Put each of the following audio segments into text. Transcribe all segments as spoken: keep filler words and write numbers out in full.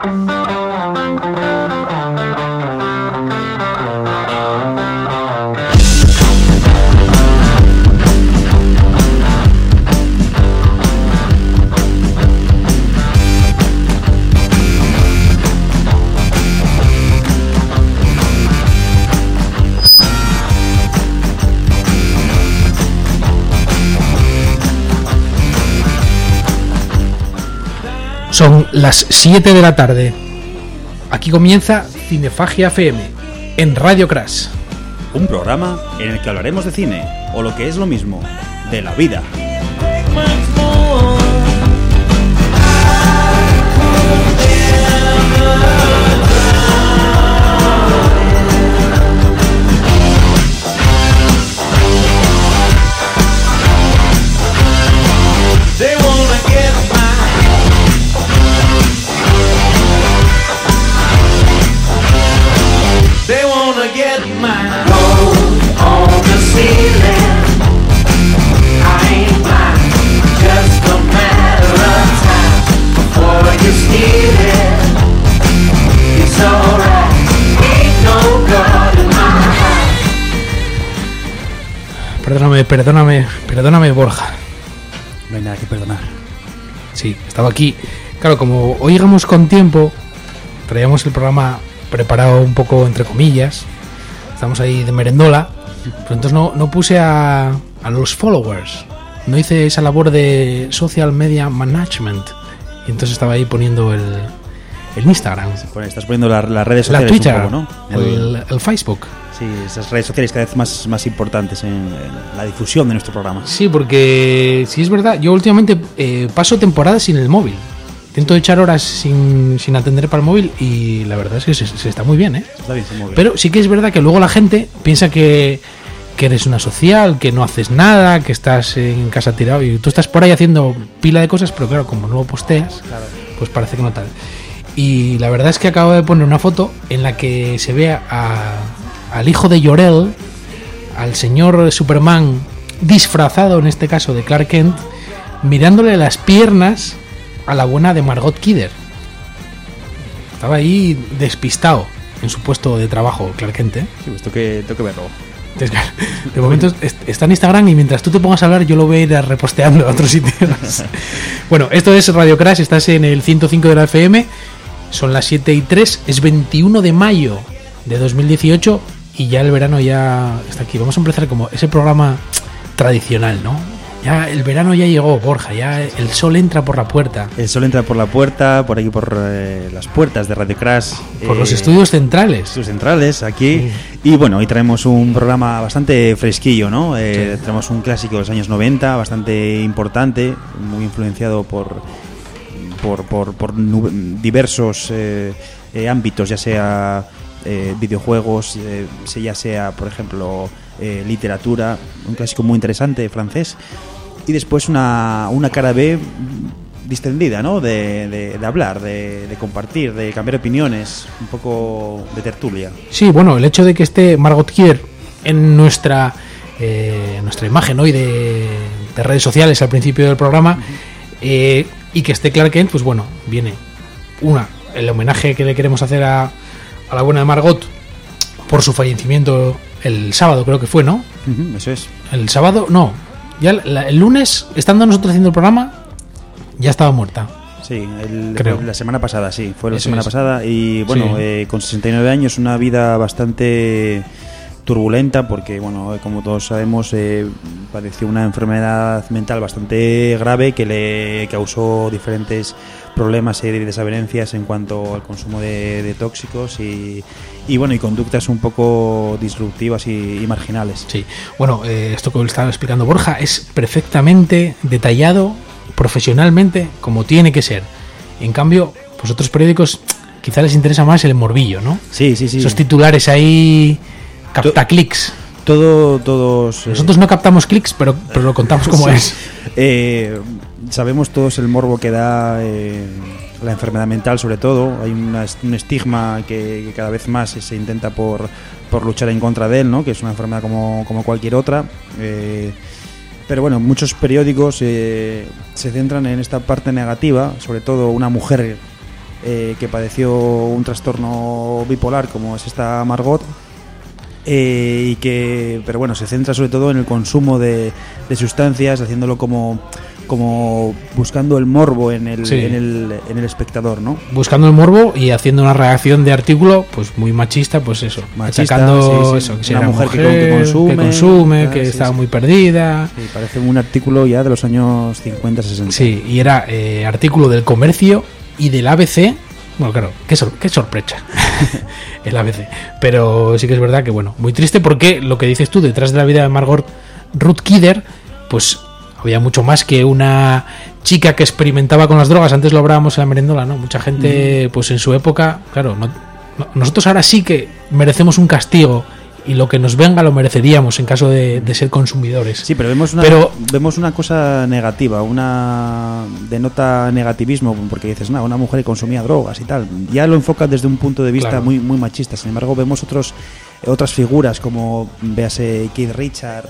Son las siete de la tarde. Aquí comienza Cinefagia F M en Radio Crash. Un programa en el que hablaremos de cine, o lo que es lo mismo, de la vida. Perdóname, perdóname, perdóname, Borja. No hay nada que perdonar. Sí, estaba aquí. Claro, como hoy llegamos con tiempo, traíamos el programa preparado un poco entre comillas. Estamos ahí de merendola. Pero entonces no, no puse a, a los followers. No hice esa labor de social media management. Y entonces estaba ahí poniendo el, el Instagram. Bueno, estás poniendo la, las redes sociales, la Twitter, un poco, ¿no? El, el, el Facebook. Sí, esas redes sociales cada vez más, más importantes en, en la difusión de nuestro programa. Sí, porque si es verdad, yo últimamente eh, paso temporadas sin el móvil. Intento echar horas sin, sin atender para el móvil y la verdad es que se, se está muy bien, ¿eh? Está bien, se mueve. Pero sí que es verdad que luego la gente piensa que, que eres una social, que no haces nada, que estás en casa tirado y tú estás por ahí haciendo pila de cosas, pero claro, como no lo posteas, claro, pues parece que no tal. Y la verdad es que acabo de poner una foto en la que se ve a... al hijo de Jor-El, al señor Superman disfrazado en este caso de Clark Kent, mirándole las piernas a la buena de Margot Kidder. Estaba ahí despistado en su puesto de trabajo, Clark Kent, ¿eh? Sí, pues tengo que, tengo que verlo. Entonces, de momento está en Instagram y mientras tú te pongas a hablar yo lo voy a ir reposteando a otros sitios. Bueno, esto es Radio Crash, estás en el ciento cinco de la F M, son las siete y tres, es veintiuno de mayo de dos mil dieciocho y ya el verano ya está aquí. Vamos a empezar como ese programa tradicional, ¿no? Ya el verano ya llegó, Borja, ya el sol entra por la puerta. El sol entra por la puerta, por aquí por eh, las puertas de Radio Crash. Por eh, los estudios centrales. Estudios centrales, aquí. Sí. Y bueno, hoy traemos un programa bastante fresquillo, ¿no? Eh, Sí. Traemos un clásico de los años noventa, bastante importante, muy influenciado por, por, por, por nu- diversos eh, eh, ámbitos, ya sea... Eh, videojuegos, eh, ya sea por ejemplo eh, literatura, un clásico muy interesante francés, y después una, una cara B distendida, ¿no? de, de, de hablar, de, de compartir, de cambiar opiniones, un poco de tertulia. Sí, bueno, el hecho de que esté Margot Kidder en nuestra eh, nuestra imagen hoy de, de redes sociales al principio del programa, uh-huh. eh, y que esté Clark Kent, pues bueno, viene una, el homenaje que le queremos hacer a a la buena de Margot por su fallecimiento el sábado, creo que fue, ¿no? Uh-huh, eso es. El sábado, no. Ya la, el lunes, estando nosotros haciendo el programa, ya estaba muerta. Sí, el, creo. La semana pasada, sí, fue la eso semana es. pasada. Y bueno, sí. eh, con sesenta y nueve años, una vida bastante turbulenta, porque bueno, como todos sabemos, eh, padeció una enfermedad mental bastante grave que le causó diferentes problemas y desavenencias en cuanto al consumo de, de tóxicos y, y bueno y conductas un poco disruptivas y, y marginales. Sí, bueno, eh, esto que estaba explicando Borja es perfectamente detallado profesionalmente como tiene que ser. En cambio, pues otros periódicos quizá les interesa más el morbillo, ¿no? Sí, sí, sí. Esos titulares ahí capta clics. Todo, todos. Nosotros eh... no captamos clics, pero, pero lo contamos como sí. es. Eh, sabemos todos el morbo que da eh, la enfermedad mental, sobre todo. Hay una, un estigma que, que cada vez más se intenta por, por luchar en contra de él, ¿no? Que es una enfermedad como, como cualquier otra. Eh, pero bueno, muchos periódicos eh, se centran en esta parte negativa, sobre todo una mujer eh, que padeció un trastorno bipolar como es esta Margot. Eh, y que, pero bueno, se centra sobre todo en el consumo de, de sustancias, haciéndolo como, como buscando el morbo en el, sí. en el en el espectador, ¿no? Buscando el morbo y haciendo una reacción de artículo, pues muy machista, pues eso, machista, atacando sí, sí. eso, que una era mujer, mujer que, que consume, que, consume, ah, que sí, estaba sí. muy perdida. Sí, parece un artículo ya de los años cincuenta, sesenta. Sí, y era eh, artículo del Comercio y del A B C. Bueno, claro, qué, sor- qué sorpresa el A B C. Pero sí que es verdad que, bueno, muy triste porque lo que dices tú, detrás de la vida de Margot Ruth Kidder, pues había mucho más que una chica que experimentaba con las drogas. Antes lo hablábamos en la merendola, ¿no? Mucha gente, mm. pues en su época, claro, no, no, nosotros ahora sí que merecemos un castigo y lo que nos venga lo mereceríamos en caso de, de ser consumidores. Sí, pero vemos una, pero vemos una cosa negativa, una denota negativismo, porque dices, nada, una mujer que consumía drogas y tal. Ya lo enfocas desde un punto de vista claro. muy muy machista. Sin embargo, vemos otros otras figuras como, véase, Keith Richards,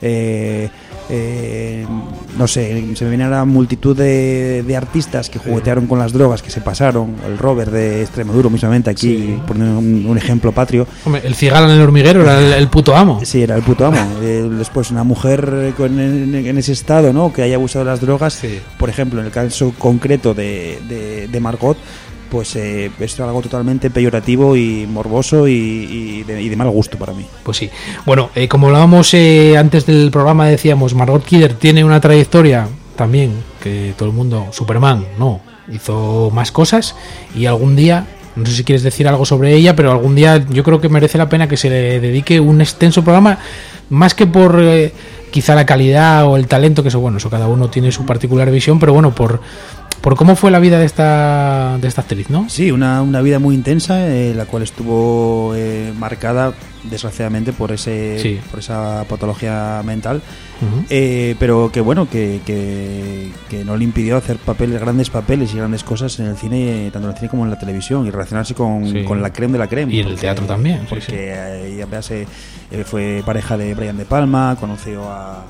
eh, eh, no sé, se me viene a la multitud de, de artistas que juguetearon con las drogas, que se pasaron, el Robert de Extremoduro mismamente aquí, sí. por un, un ejemplo patrio. Hombre, el cigala en el hormiguero era el, el puto amo. Sí, era el puto amo. eh, después una mujer con, en, en ese estado, ¿no?, que haya abusado de las drogas, sí. por ejemplo, en el caso concreto de, de, de Margot, pues eh, es algo totalmente peyorativo y morboso y, y, de, y de mal gusto para mí. Pues sí. Bueno, eh, como hablábamos eh, antes del programa, decíamos, Margot Kidder tiene una trayectoria también que todo el mundo, Superman, no, hizo más cosas y algún día, no sé si quieres decir algo sobre ella, pero algún día yo creo que merece la pena que se le dedique un extenso programa, más que por eh, quizá la calidad o el talento, que eso, bueno, eso cada uno tiene su particular visión, pero bueno, por... por cómo fue la vida de esta de esta actriz, ¿no? Sí, una, una vida muy intensa, eh, la cual estuvo eh, marcada, desgraciadamente, por ese sí. por esa patología mental, uh-huh. eh, pero que bueno, que, que, que no le impidió hacer papeles, grandes papeles y grandes cosas en el cine, tanto en el cine como en la televisión, y relacionarse con, sí. con la creme de la creme. Y en el teatro también. Porque sí, sí. ella eh, fue pareja de Brian De Palma, conoció a...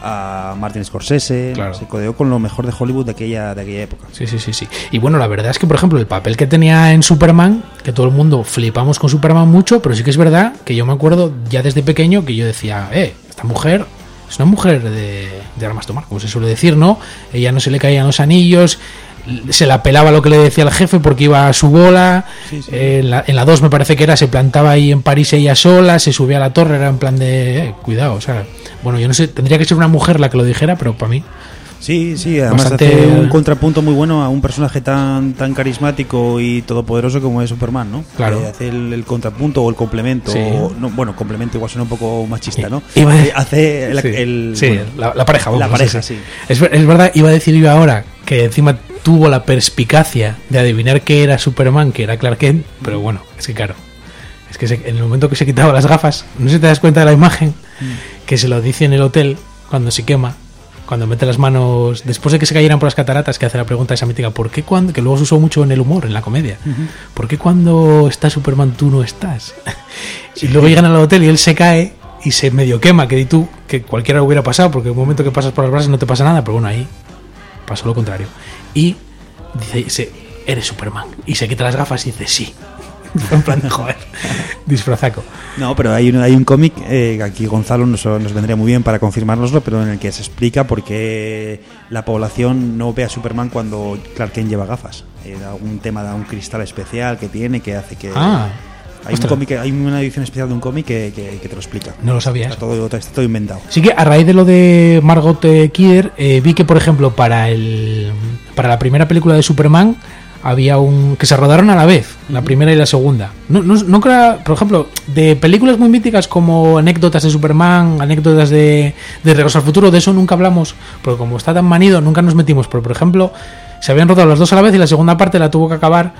a Martin Scorsese, claro. se codeó con lo mejor de Hollywood de aquella de aquella época. Sí, sí, sí, sí. Y bueno, la verdad es que, por ejemplo, el papel que tenía en Superman, que todo el mundo flipamos con Superman mucho, pero sí que es verdad que yo me acuerdo ya desde pequeño que yo decía, eh, esta mujer es una mujer de, de armas tomar, como se suele decir, ¿no? Ella no se le caían los anillos, se la pelaba lo que le decía el jefe porque iba a su bola. Sí, sí. Eh, en la en la dos me parece que era, se plantaba ahí en París ella sola, se subía a la torre, era en plan de eh, cuidado, o sea, bueno, yo no sé, tendría que ser una mujer la que lo dijera, pero para mí sí, sí, además bastante... hace un contrapunto muy bueno a un personaje tan tan carismático y todopoderoso como es Superman, ¿no? Claro. Eh, hace el, el contrapunto o el complemento, sí. o, no, bueno, complemento igual suena un poco machista, ¿no? Sí. Iba a... eh, hace el, sí, el sí, bueno, la, la pareja, vamos, la pareja, sí. sí. Es, es verdad, iba a decir yo ahora que encima tuvo la perspicacia de adivinar que era Superman, que era Clark Kent, pero bueno, es que claro, es que se, en el momento que se quitaba las gafas, no sé si te das cuenta de la imagen, mm. que se lo dice en el hotel cuando se quema, cuando mete las manos, después de que se cayeran por las cataratas, que hace la pregunta esa mítica, ¿por qué cuando, que luego se usó mucho en el humor, en la comedia, uh-huh. ¿por qué cuando está Superman tú no estás? Sí. Y luego llegan al hotel y él se cae y se medio quema, que di tú, que cualquiera lo hubiera pasado, porque en un momento que pasas por las brasas no te pasa nada, pero bueno, ahí pasó lo contrario. Y dice, eres Superman, y se quita las gafas y dice, sí. En plan de joder, disfrazaco. No, pero hay un, hay un cómic, eh, aquí Gonzalo nos, nos vendría muy bien para confirmárnoslo, pero en el que se explica por qué la población no ve a Superman cuando Clark Kent lleva gafas. Hay algún tema de un cristal especial que tiene que hace que... Ah, hay, un cómic, hay una edición especial de un cómic que, que, que te lo explica. No lo sabía. Está todo, está todo inventado. Sí que a raíz de lo de Margot Kidder, eh, vi que, por ejemplo, para el para la primera película de Superman había un que se rodaron a la vez, la primera y la segunda. No, no, no creo, por ejemplo, de películas muy míticas como anécdotas de Superman, anécdotas de, de Regreso al Futuro, de eso nunca hablamos, porque como está tan manido, nunca nos metimos. Pero, por ejemplo, se habían rodado las dos a la vez y la segunda parte la tuvo que acabar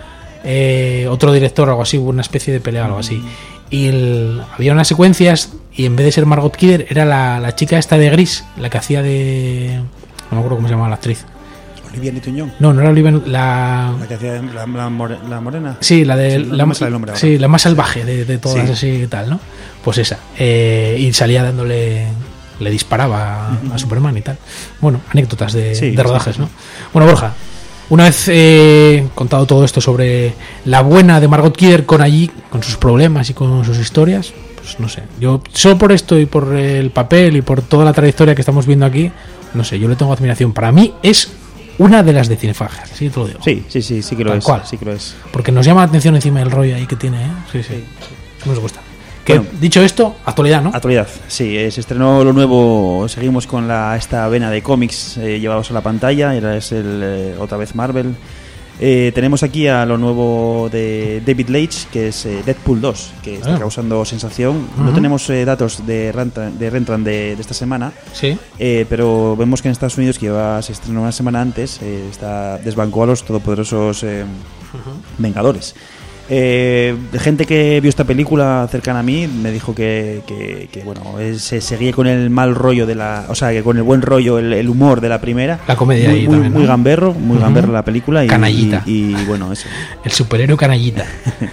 eh, otro director o algo así, una especie de pelea o algo así. Y el, había unas secuencias y en vez de ser Margot Kidder era la, la chica esta de Gris, la que hacía de... no me acuerdo cómo se llamaba la actriz. Olivia Newton-John. No, no era Olivia, la... La que hacía la, la, more, la morena. Sí, la de... Sí, la, no la, sí, la más salvaje de, de todas, sí. Así y tal, ¿no? Pues esa. Eh, y salía dándole... le disparaba a, uh-huh. a Superman y tal. Bueno, anécdotas de, sí, de rodajes, sí, sí. ¿no? Bueno, Borja, una vez eh, contado todo esto sobre la buena de Margot Kidder con allí, con sus problemas y con sus historias, pues no sé, yo solo por esto y por el papel y por toda la trayectoria que estamos viendo aquí, no sé, yo le tengo admiración. Para mí es una de las de Cinefagia, así te lo digo. Sí, sí, sí, sí que lo Tal es. cual. Sí que lo es. Porque nos llama la atención encima el rollo ahí que tiene, ¿eh? Sí, sí, Sí, sí. nos gusta. Que, Bueno. dicho esto, actualidad, ¿no? Actualidad, sí, eh, se estrenó lo nuevo, seguimos con la esta vena de cómics eh, llevados a la pantalla, ahora es el, eh, otra vez Marvel. Eh, tenemos aquí a lo nuevo de David Leitch, que es eh, Deadpool dos, que está Ah. causando sensación. No Ujú. tenemos eh, datos de Rentran de, Rentran de, de esta semana, Sí. eh, pero vemos que en Estados Unidos, que lleva, se estrenó una semana antes, eh, está desbancó a los todopoderosos eh, Vengadores. Eh, gente que vio esta película cercana a mí me dijo que, que, que, bueno, eh, se seguía con el mal rollo de la, o sea, que con el buen rollo, el, el humor de la primera. La comedia muy, ahí muy, también, ¿no? muy gamberro, muy Ujú. gamberro la película y, Canallita. y, y, bueno, eso. El superhéroe canallita.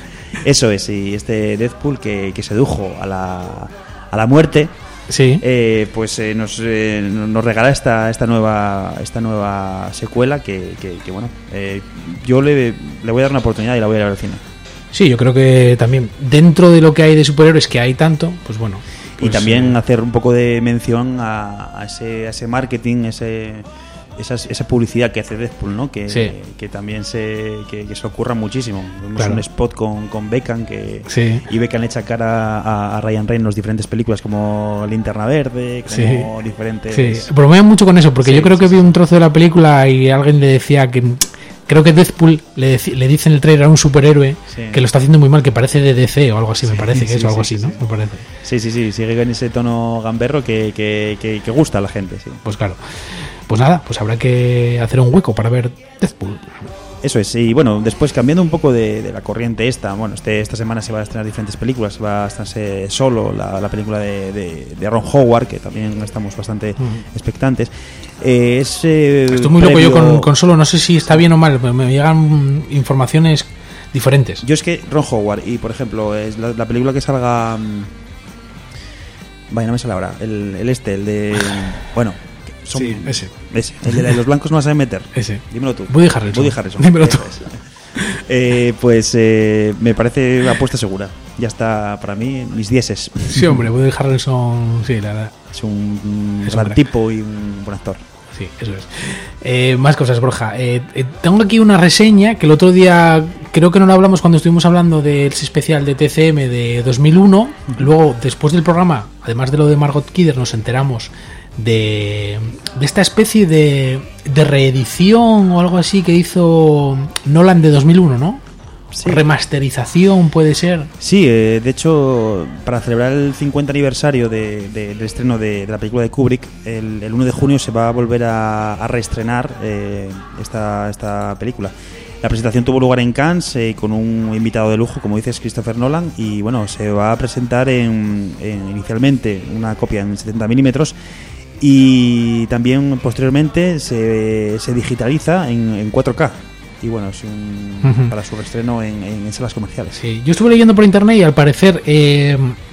Eso es, y este Deadpool que, que sedujo a la, a la muerte. Sí. Eh, pues eh, nos, eh, nos regala esta esta nueva esta nueva secuela que, que, que bueno, eh, yo le, le voy a dar una oportunidad y la voy a ir a ver al cine. Sí, yo creo que también dentro de lo que hay de superhéroes, que hay tanto, pues bueno. Y pues, también eh, hacer un poco de mención a, a ese, a ese marketing, ese, esa, esa publicidad que hace Deadpool, ¿no? Que, Sí. que también se, que, que se ocurra muchísimo. Vemos Claro. un spot con, con Beckham que, Sí. y Beckham le echa cara a, a Ryan Reynolds diferentes películas como Linterna Verde, como Sí. diferentes... Sí, bromean mucho con eso, porque Sí, yo creo sí, que sí. vi un trozo de la película y alguien le decía que creo que Deadpool le, deci- le dice en el trailer a un superhéroe Sí. que lo está haciendo muy mal, que parece de D C o algo así, me Sí, parece que sí, es o algo sí, así, sí, ¿no? sí. Me parece. Sí, sí, sí, sigue en ese tono gamberro que, que, que, que gusta a la gente, sí. Pues claro. Pues nada, pues habrá que hacer un hueco para ver Deadpool. Eso es, y bueno, después cambiando un poco de, de la corriente esta, bueno, este, esta semana se va a estrenar diferentes películas, se va a estrenarse Solo, la, la película de, de, de Ron Howard, que también estamos bastante Ujú. expectantes. Eh, es, eh, Estoy muy loco yo previo- con, con Solo, no sé si está bien o mal, me, me llegan informaciones diferentes. Yo es que Ron Howard, y por ejemplo, es la, la película que salga... mm, Vaya, no me sale ahora, el, el este, el de... Bueno, son- Sí, ese. ese, el de la- los blancos no la saben meter. Ese. Dímelo tú. Woody Harrelson. Woody Harrelson. Dímelo tú. Eso es. Eh, pues eh, me parece una apuesta segura. Ya está para mí mis dieces. Sí, hombre, Woody Harrelson, sí, la verdad. Es un, un Es un gran crack. tipo y un buen actor. Sí, eso es. Eh, más cosas, Borja. Eh, eh, tengo aquí una reseña que el otro día, creo que no lo hablamos cuando estuvimos hablando del especial de T C M de dos mil uno. Luego, después del programa, además de lo de Margot Kidder, nos enteramos de, de esta especie de, de reedición o algo así que hizo Nolan de dos mil uno, ¿no? Sí. Remasterización, puede ser. Sí, eh, de hecho, para celebrar el cincuenta aniversario de, de- del estreno de, de la película de Kubrick, el, el uno de junio se va a volver a, a reestrenar eh, esta, esta película. La presentación tuvo lugar en Cannes eh, con un invitado de lujo, como dices, Christopher Nolan, y bueno, se va a presentar en, en inicialmente una copia en setenta milímetros y también posteriormente se, se digitaliza en, en cuatro K. Y bueno, es un, Ujú. para su reestreno en, en, en salas comerciales. Sí, yo estuve leyendo por internet y al parecer eh,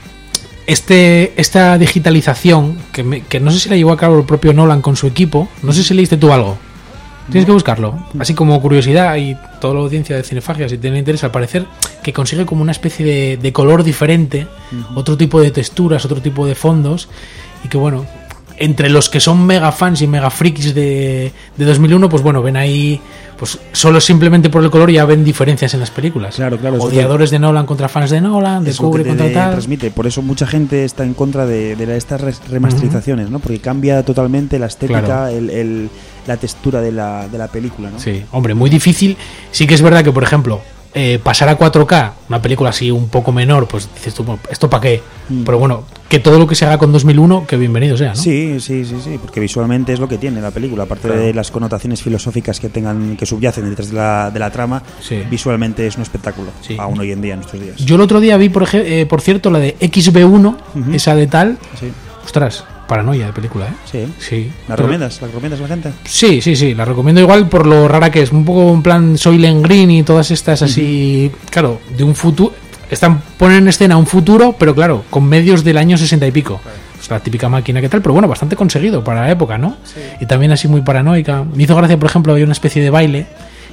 este esta digitalización, que, me- que no sé si la llevó a cabo el propio Nolan con su equipo, no sé si leíste tú algo. Tienes que buscarlo. Así como curiosidad y toda la audiencia de Cinefagia, si tiene interés, al parecer que consigue como una especie de, de color diferente, otro tipo de texturas, otro tipo de fondos, y que bueno, entre los que son mega fans y mega freaks de, de dos mil uno, pues bueno, ven ahí, pues solo simplemente por el color ya ven diferencias en las películas. Claro, claro, eso Odiadores de Nolan contra fans de Nolan, de Es lo que Kubrick te contra tal. transmite. Por eso mucha gente está en contra de, de la- estas res- remasterizaciones, ¿no? Porque cambia totalmente la estética, Claro. el, el- la textura de la, de la película, ¿no? Sí, hombre, muy difícil. Sí que es verdad que, por ejemplo, eh, pasar a cuatro K, una película así un poco menor, pues dices tú, bueno, ¿esto para qué? Mm. Pero bueno, que todo lo que se haga con dos mil uno, que bienvenido sea, ¿no? Sí, sí, sí, sí, porque visualmente es lo que tiene la película, aparte Claro. de las connotaciones filosóficas que tengan, que subyacen detrás de la, de la trama, Sí. visualmente es un espectáculo, Sí. aún hoy en día, en nuestros días. Yo el otro día vi, por, ej- eh, por cierto, la de X B uno, Ujú. esa de tal. Sí, Ostras, paranoia de película, ¿eh? sí. Sí. ¿La Pero- recomiendas? ¿La recomiendas a la gente? Sí, sí, sí, la recomiendo igual por lo rara que es. Un poco en plan Soylent Green y todas estas así. Claro, de un futuro. Están ponen en escena un futuro, pero claro, con medios del año sesenta y pico. Pues la típica máquina que tal, pero bueno, bastante conseguido para la época, ¿no? Y también así muy paranoica. Me hizo gracia, por ejemplo, había una especie de baile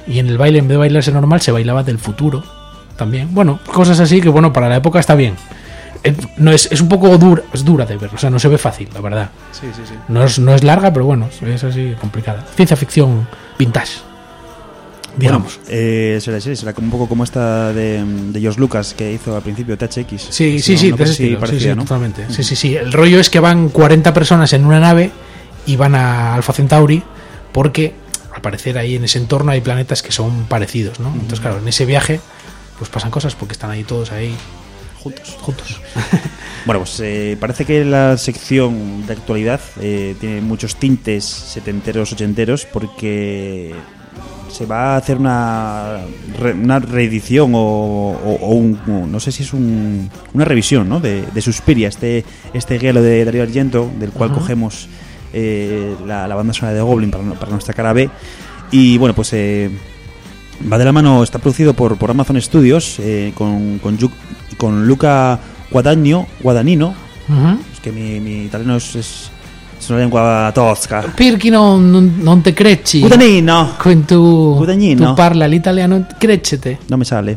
y en el baile, en vez de bailarse normal, se bailaba del futuro también. Bueno, cosas así que, bueno, para la época está bien. Eh, no es, es un poco dura, es dura de ver, o sea, no se ve fácil, la verdad. Sí, sí, sí. No es, no es larga, pero bueno, es así complicada. Ciencia ficción vintage, digamos. Bueno, eh, será, será como un poco como esta de, de George Lucas que hizo al principio T H X. Sí, no, sí, sí, no de ese si estilo, parecía, sí, sí, ¿no? totalmente. Sí, sí, sí. El rollo es que van cuarenta personas en una nave y van a Alpha Centauri porque al parecer ahí en ese entorno hay planetas que son parecidos, ¿no? Entonces, claro, en ese viaje pues pasan cosas porque están ahí todos ahí juntos, juntos. Bueno, pues eh, parece que la sección de actualidad eh, tiene muchos tintes setenteros, ochenteros, porque se va a hacer una, re, una reedición o, o, o un, o no sé si es un, una revisión, ¿no? de, de Suspiria, este, este guialo de Dario Argento, del cual uh-huh. cogemos eh, la, la banda sonora de Goblin para, para nuestra cara B. Y bueno, pues eh, va de la mano, está producido por, por Amazon Studios eh, con, con, con Luca Guadagnino, Guadagnino. Uh-huh. Es que mi, mi italiano es, es, es una lengua tosca. Perché non, non, non te crecci? Guadagnino. Con tu, Guadagnino. tu parla l'italiano, crecchete. No me sale.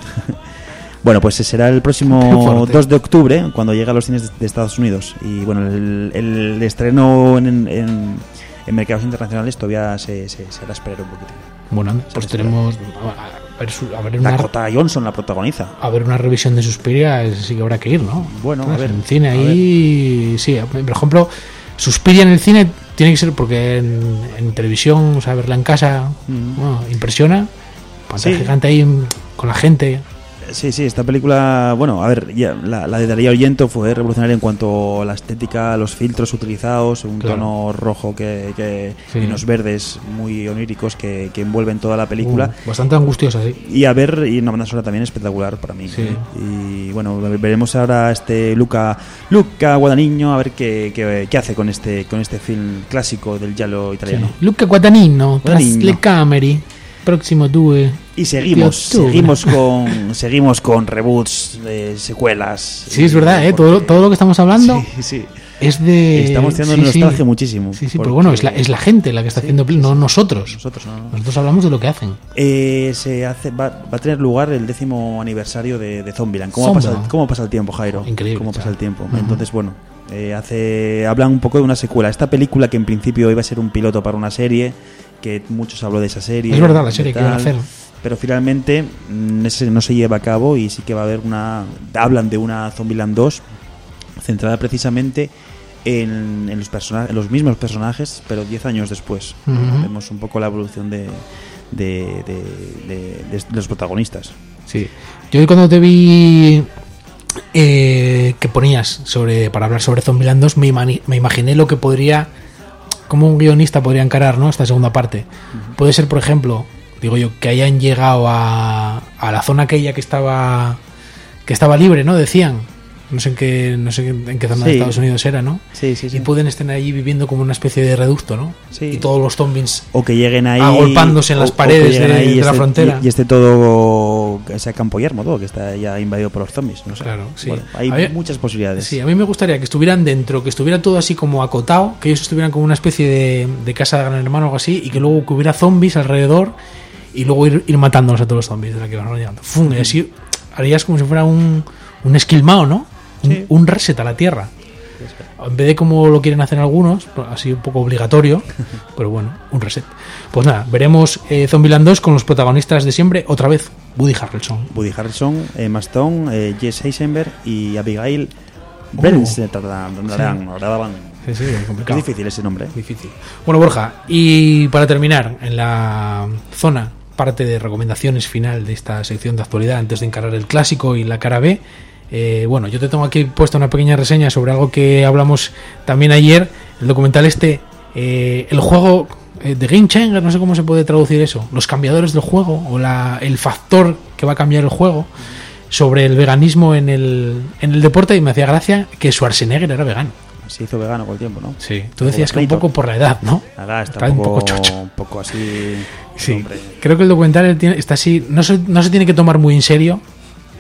Bueno, pues será el próximo dos de octubre cuando llegue a los cines de Estados Unidos. Y bueno, el, el estreno en, en, en mercados internacionales todavía se, se, se hará esperar un poquito. Bueno, pues tenemos a ver, a ver una, Dakota Johnson la protagoniza. A ver una revisión de Suspiria, sí que habrá que ir, ¿no? Bueno, a ver. En cine ahí, sí, por ejemplo, Suspiria en el cine tiene que ser porque en, en televisión, o sea, verla en casa, mm. bueno, impresiona. Pantalla sí. gigante ahí con la gente. Sí, sí, esta película, bueno, a ver, ya, la, la de Dario Argento fue revolucionaria en cuanto a la estética, los filtros utilizados, un claro. tono rojo que, que sí. y unos verdes muy oníricos que, que envuelven toda la película. Uh, bastante angustiosa, sí. Y a ver, y una banda sonora también espectacular para mí. Sí. ¿eh? Y bueno, veremos ahora este Luca Luca Guadagnino a ver qué, qué, qué hace con este con este film clásico del giallo italiano. Sí. Luca Guadagnino, tras le camere. Próximo due. Y seguimos, seguimos con seguimos con reboots, eh, secuelas. Sí, es verdad, eh, todo, todo lo que estamos hablando sí, sí. es de. Estamos teniendo sí, nostalgia sí. muchísimo. Sí, sí, pero bueno, es la, es la gente la que está sí, haciendo, sí, no sí. nosotros. Nosotros, no, no. Nosotros hablamos de lo que hacen. Eh, se hace, va, va a tener lugar el décimo aniversario de, de Zombieland. ¿Cómo pasa, el, ¿Cómo pasa el tiempo, Jairo? Increíble. ¿Cómo pasa ya. el tiempo? Uh-huh. Entonces, bueno, eh, hace, hablan un poco de una secuela. Esta película que en principio iba a ser un piloto para una serie, que muchos habló de esa serie. Es verdad, la serie que iban a hacer. Pero finalmente no se lleva a cabo y sí que va a haber una... Hablan de una Zombieland dos centrada precisamente en, en, los, persona- en los mismos personajes, pero diez años después. Uh-huh. Vemos un poco la evolución de, de, de, de, de, de los protagonistas. Sí. Yo cuando te vi eh, que ponías sobre para hablar sobre Zombieland dos, me, imani- me imaginé lo que podría... Como un guionista podría encarar, ¿no? Esta segunda parte. Uh-huh. Puede ser, por ejemplo... Digo yo, que hayan llegado a, a la zona aquella que estaba que estaba libre, ¿no? Decían. No sé en qué, no sé en qué zona sí. de Estados Unidos era, ¿no? Sí, sí, sí. Y pueden estar ahí viviendo como una especie de reducto, ¿no? Sí. Y todos los zombies o que lleguen ahí agolpándose en las o, paredes o de, ahí de y la este, frontera. Y, y esté todo ese campo yermo, todo que está ya invadido por los zombies. No sé. Claro, sí. Bueno, hay ver, muchas posibilidades. Sí, a mí me gustaría que estuvieran dentro, que estuviera todo así como acotado, que ellos estuvieran como una especie de, de casa de Gran Hermano o algo así, y que luego que hubiera zombies alrededor. Y luego ir, ir matándolos a todos los zombies de la que van llegando. Fum, y así harías como si fuera un, un esquilmao, ¿no? Un, sí. un reset a la Tierra. En vez de como lo quieren hacer algunos, así un poco obligatorio, pero bueno, un reset. Pues nada, veremos eh, Zombieland dos con los protagonistas de siempre, otra vez, Woody Harrelson. Woody Harrelson, Emma Stone, eh, Jesse Eisenberg y Abigail uh, Breslin. Sí, sí, es complicado. Es difícil ese nombre. ¿eh? Difícil. Bueno, Borja, y para terminar, en la zona, parte de recomendaciones final de esta sección de actualidad, antes de encarar el clásico y la cara B, eh, bueno, yo te tengo aquí puesta una pequeña reseña sobre algo que hablamos también ayer, el documental este, eh, el juego eh, de Game Changer, no sé cómo se puede traducir eso, los cambiadores del juego, o la, el factor que va a cambiar el juego, sobre el veganismo en el, en el deporte, y me hacía gracia que Schwarzenegger era vegano. Se hizo vegano con el tiempo, ¿no? Sí, tú decías que un poco por la edad, ¿no? Nada, está, está un, poco, un poco chocho. Un poco así... Sí, hombre. Creo que el documental tiene, está así, no se, no se tiene que tomar muy en serio,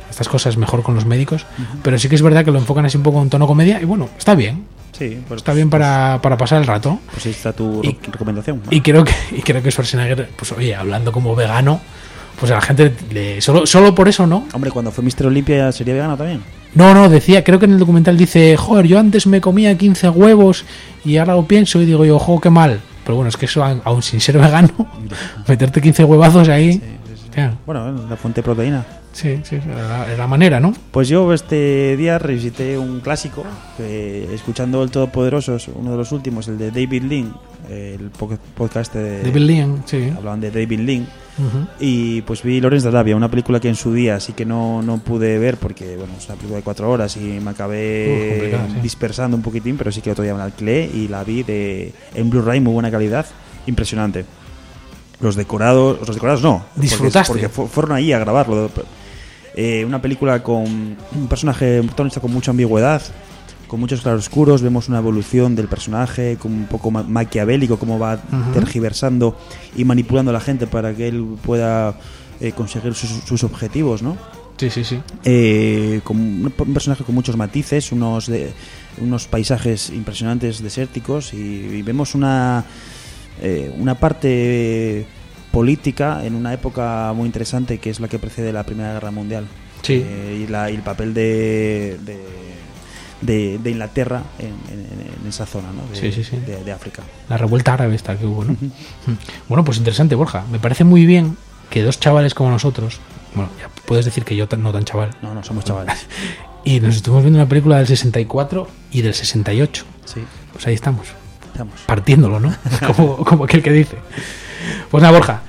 estas cosas mejor con los médicos, uh-huh. pero sí que es verdad que lo enfocan así un poco en tono comedia y bueno, está bien. Sí, pues, está bien para, para pasar el rato. Pues ahí está tu y, recomendación. Y creo que y creo que Schwarzenegger, pues oye, hablando como vegano, pues a la gente le, solo solo por eso, ¿no? Hombre, cuando fue míster Olympia sería vegano también. No, no, decía, creo que en el documental dice, joder, yo antes me comía quince huevos y ahora lo pienso y digo yo, ojo, qué mal. Pero bueno, es que eso, aún sin ser vegano, meterte quince huevazos ahí... Sí, sí, sí. Yeah. Bueno, la fuente de proteína. Sí, sí, es la, la manera, ¿no? Pues yo este día revisité un clásico, que, escuchando El Todopoderoso, uno de los últimos, el de David Lean, el podcast de... David Lean, sí. Hablaban de David Lean. Uh-huh. Y pues vi Lawrence de Arabia, una película que en su día sí que no, no pude ver porque bueno, es una película de cuatro horas y me acabé uh, sí. dispersando un poquitín, pero sí que otro día me la alquilé y la vi de, en Blu-ray, muy buena calidad, impresionante. Los decorados, los decorados no, disfrutaste porque, porque fueron ahí a grabarlo. Eh, una película con un personaje protagonista con mucha ambigüedad, con muchos claroscuros, vemos una evolución del personaje, con un poco ma- maquiavélico, cómo va uh-huh. tergiversando y manipulando a la gente para que él pueda eh, conseguir sus, sus objetivos, ¿no? Sí, sí, sí. Eh, con un, un personaje con muchos matices, unos de, unos paisajes impresionantes desérticos y, y vemos una eh, una parte política en una época muy interesante que es la que precede la Primera Guerra Mundial. Sí. Eh, y, la, y el papel de, de De, de Inglaterra en, en, en esa zona, ¿no? de, sí, sí, sí. De, de África. La revuelta árabe esta que hubo, ¿no? Uh-huh. Bueno, pues interesante, Borja. Me parece muy bien que dos chavales como nosotros, bueno, ya puedes decir que yo t- no tan chaval. No, no, somos chavales. Y nos estuvimos viendo una película del sesenta y cuatro y del sesenta y ocho. Sí. Pues ahí estamos. Estamos. Partiéndolo, ¿no? como, como aquel que dice. Pues nada, Borja.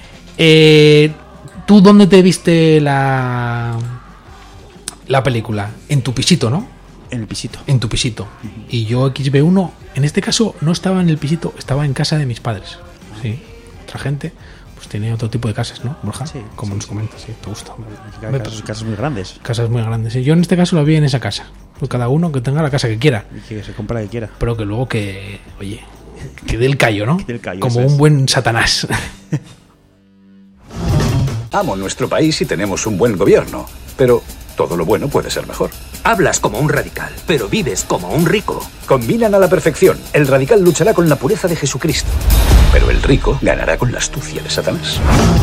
Eh, ¿Tú dónde te viste la, la película? En tu pisito, ¿no? En el pisito. En tu pisito. Uh-huh. Y yo X B uno, en este caso, no estaba en el pisito, estaba en casa de mis padres. Uh-huh. Sí. Otra gente, pues tenía otro tipo de casas, ¿no, Borja? Sí. Como sí, nos sí. comentas, sí, te gusta. Me, me, casas, casas muy grandes. Casas muy grandes. Y yo en este caso lo vi en esa casa. Pues cada uno que tenga la casa que quiera. Y que se compra la que quiera. Pero que luego que, oye, que dé el callo, ¿no? Que dé el callo, como un es. buen Satanás. Amo nuestro país y tenemos un buen gobierno, pero todo lo bueno puede ser mejor. Hablas como un radical, pero vives como un rico. Combinan a la perfección. El radical luchará con la pureza de Jesucristo, pero el rico ganará con la astucia de Satanás.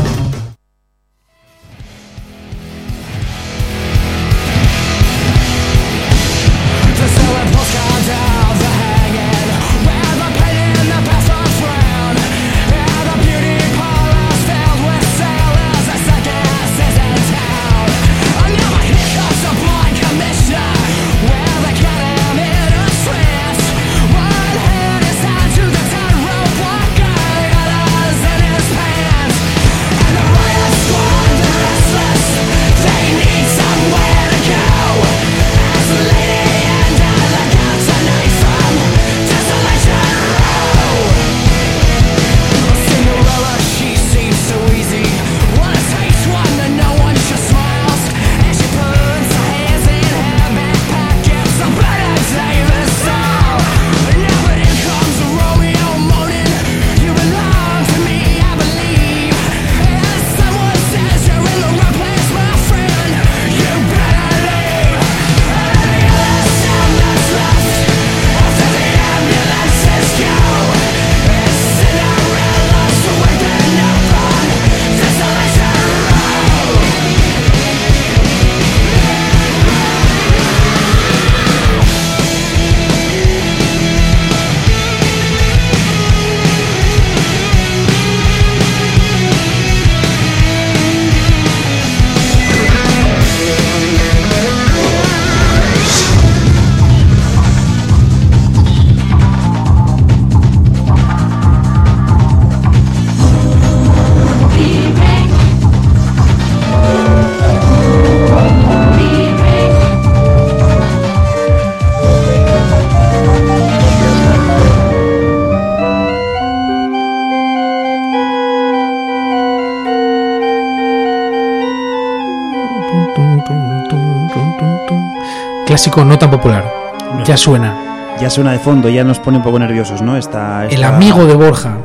Clásico no tan popular. No. Ya suena. Ya suena de fondo, ya nos pone un poco nerviosos, ¿no? Esta, esta... El amigo de Borja.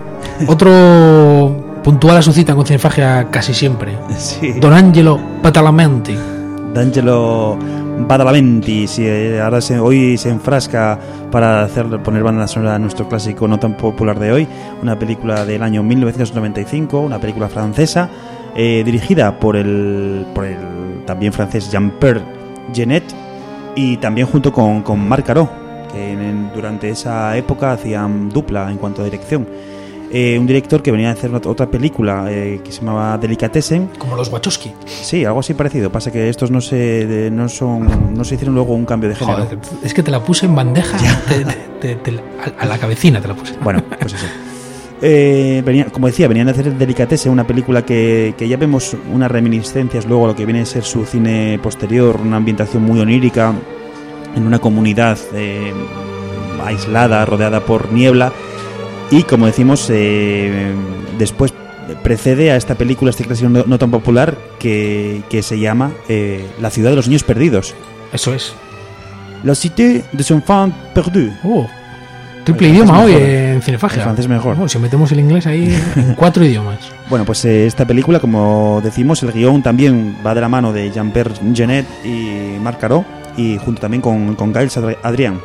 Otro puntual a su cita con Cinefagia casi siempre. Sí. Don Angelo Badalamenti. D'Angelo Badalamenti. Si eh, ahora se, hoy se enfrasca para hacer poner banda sonora a nuestro clásico no tan popular de hoy, una película del año mil novecientos noventa y cinco, una película francesa eh, dirigida por el, por el también francés Jean-Pierre Jeunet y también junto con, con Marc Caro, que en, durante esa época hacían dupla en cuanto a dirección. Eh, un director que venía a hacer otra película eh, que se llamaba Delicatessen, como los Wachowski. Sí, algo así parecido. Pasa que estos no se de, no son no se hicieron luego un cambio de género. Joder, es que te la puse en bandeja te, te, te, te, a la cabecina te la puse. Bueno, pues eso. Eh, venía, como decía, venían a hacer Delicatessen, una película que, que ya vemos unas reminiscencias luego a lo que viene a ser su cine posterior, una ambientación muy onírica en una comunidad eh, aislada, rodeada por niebla. Y como decimos, eh, después precede a esta película, este clásico no, no tan popular, que, que se llama eh, La ciudad de los niños perdidos. Eso es. La cité des enfants perdus. Oh, triple el idioma hoy en Cinefagia. El francés mejor. Oh, si metemos el inglés ahí en cuatro idiomas. Bueno, pues eh, esta película, como decimos, el guión también va de la mano de Jean-Pierre Jeunet y Marc Caro, y junto también con, con Giles Adrian.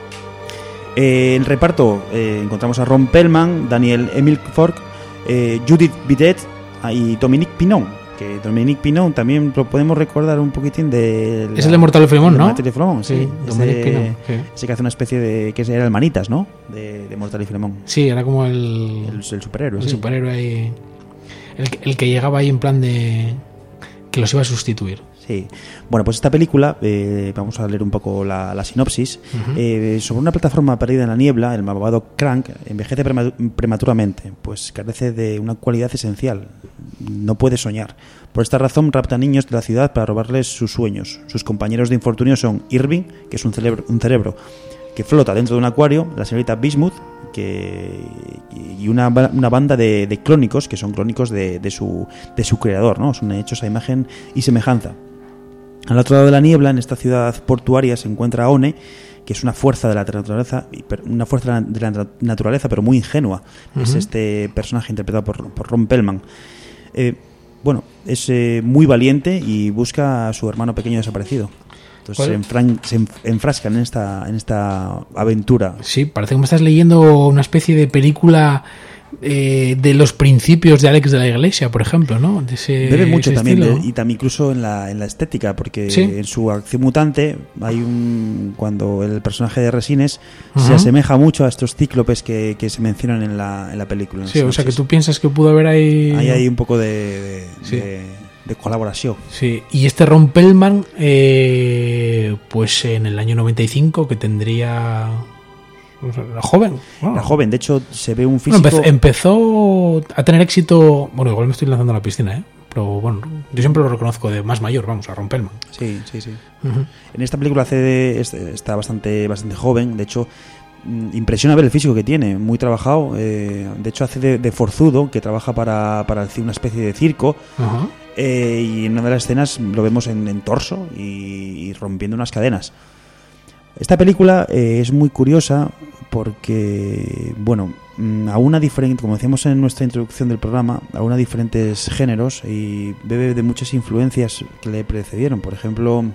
Eh, el reparto eh, encontramos a Ron Perlman, Daniel Emilfork, eh, Judith Bidet y Dominique Pinon. Que Dominique Pinon también lo podemos recordar un poquitín de. La, es el de Mortal y Filemón, ¿no? Mortal y Filemón, sí. sí Dominique ese, Pinon. Sí. Ese que hace una especie de. que era el Manitas, ¿no? De, de Mortal y Filemón. Sí, era como el. El, el superhéroe. El sí. superhéroe ahí. El, el que llegaba ahí en plan de. Que los iba a sustituir. Sí. Bueno, pues esta película, eh, vamos a leer un poco la, la sinopsis. Uh-huh. eh, sobre una plataforma perdida en la niebla, el malvado Crank envejece prema- prematuramente, pues carece de una cualidad esencial: no puede soñar. Por esta razón rapta niños de la ciudad para robarles sus sueños. Sus compañeros de infortunio son Irving, que es un cerebro, un cerebro que flota dentro de un acuario, la señorita Bismuth, que y una, una banda de, de clónicos, que son clónicos de, de, su, de su creador, ¿no? Son hechos a imagen y semejanza. Al otro lado de la niebla, en esta ciudad portuaria, se encuentra One, que es una fuerza de la naturaleza, una fuerza de la naturaleza, pero muy ingenua. Uh-huh. Es este personaje interpretado por, por Ron Perlman. Eh, bueno, es eh, muy valiente y busca a su hermano pequeño desaparecido. Entonces se, enfran- se enfrascan en esta, en esta aventura. Sí, parece que me estás leyendo una especie de película eh, de los principios de Alex de la Iglesia, por ejemplo, ¿no? De ese, Bebe mucho ese también, estilo. de, y también incluso en la, en la estética, porque ¿Sí? en su acción mutante hay un cuando el personaje de Resines uh-huh. se asemeja mucho a estos cíclopes que, que se mencionan en la, en la película. En sí, o sea que tú piensas que pudo haber ahí... Ahí hay un poco de... de, sí. de de colaboración. Sí, y este Ron Perlman, eh, pues en el año noventa y cinco, que tendría... Era joven. Bueno. Era joven, de hecho se ve un físico... Bueno, empezó, empezó a tener éxito... Bueno, igual me estoy lanzando a la piscina, ¿eh? Pero bueno, yo siempre lo reconozco de más mayor, vamos, a Ron Perlman. Sí, sí, sí. Uh-huh. En esta película hace de, está bastante, bastante joven, de hecho... Impresiona ver el físico que tiene, muy trabajado. Eh, de hecho, hace de, de forzudo, que trabaja para, para una especie de circo. Uh-huh. Eh, y en una de las escenas lo vemos en, en torso y, y rompiendo unas cadenas. Esta película eh, es muy curiosa porque, bueno, aúna diferente, como decíamos en nuestra introducción del programa, aúna diferentes géneros y bebe de muchas influencias que le precedieron. Por ejemplo.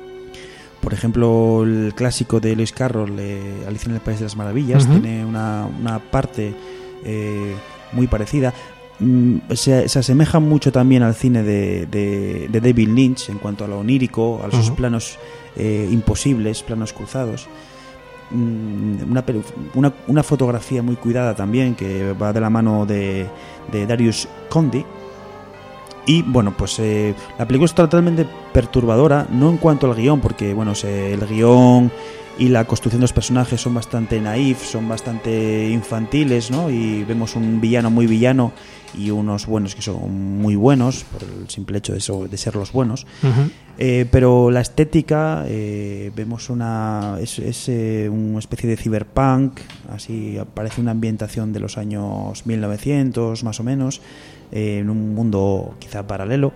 Por ejemplo, el clásico de Lewis Carroll, eh, Alicia en el País de las Maravillas, uh-huh. tiene una, una parte eh, muy parecida. Mm, se, se asemeja mucho también al cine de, de, de David Lynch en cuanto a lo onírico, a esos uh-huh. planos eh, imposibles, planos cruzados. Mm, una, una, una fotografía muy cuidada también, que va de la mano de, de Darius Khondji. Y bueno, pues eh, la película es totalmente perturbadora, no en cuanto al guión, porque bueno, se, el guión y la construcción de los personajes son bastante naif, son bastante infantiles, ¿no? Y vemos un villano muy villano y unos buenos que son muy buenos, por el simple hecho de, eso, de ser los buenos. Uh-huh. Eh, pero la estética, eh, vemos una es, es eh, una especie de cyberpunk, así parece una ambientación de los años mil novecientos más o menos, eh, en un mundo quizá paralelo.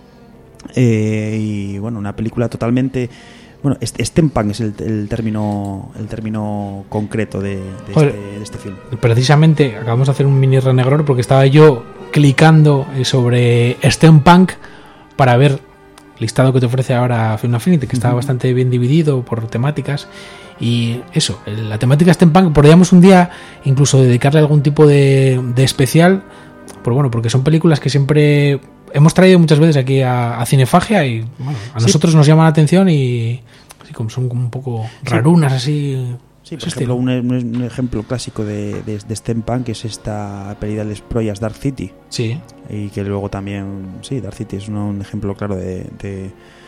Eh, y bueno, una película totalmente... Bueno, steampunk es el, el término el término concreto de, de, Joder, este, de este film. Precisamente acabamos de hacer un mini renegror porque estaba yo clicando sobre steampunk para ver listado que te ofrece ahora Film Affinity, que está uh-huh. bastante bien dividido por temáticas. Y eso, la temática steampunk, podríamos un día incluso dedicarle algún tipo de, de especial, pues bueno, porque son películas que siempre hemos traído muchas veces aquí a, a Cinefagia y bueno, a sí. nosotros nos llaman la atención y así como son como un poco rarunas así. Sí, por ejemplo, un, un ejemplo clásico de, de, de steampunk es esta peli de Les Proyas, Dark City. Sí. Y que luego también, sí, Dark City es un, un ejemplo claro de de,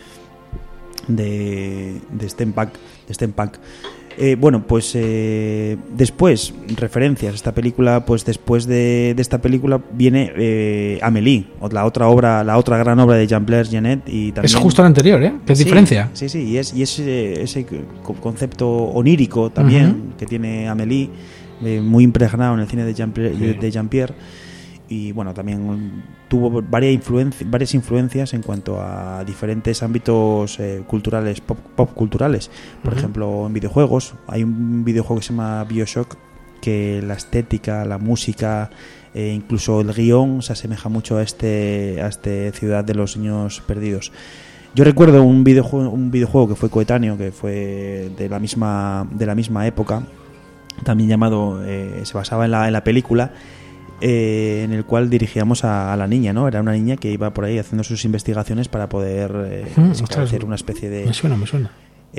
de, de steampunk. De steampunk. Eh, bueno, pues eh, después, referencias. Esta película, pues después de, de esta película viene eh, Amélie, la otra obra, la otra gran obra de Jean-Pierre Jeunet. Y también, es justo la anterior, ¿eh? ¿Qué sí, diferencia? Sí, sí, y es, y es eh, ese concepto onírico también uh-huh. que tiene Amélie, eh, muy impregnado en el cine de Jean-Pierre, sí. de Jean-Pierre. Y bueno, también tuvo varias, influencias varias influencias en cuanto a diferentes ámbitos eh, culturales, pop, pop culturales. Por uh-huh. ejemplo, en videojuegos. Hay un videojuego que se llama BioShock, que la estética, la música, eh, incluso el guión se asemeja mucho a este, a este Ciudad de los Niños Perdidos. Yo recuerdo un videojuego, un videojuego que fue coetáneo, que fue de la misma, de la misma época, también llamado, eh, se basaba en la, en la película, Eh, en el cual dirigíamos a, a la niña, ¿no? Era una niña que iba por ahí haciendo sus investigaciones para poder eh, mm, hacer una especie de... Me suena, me suena.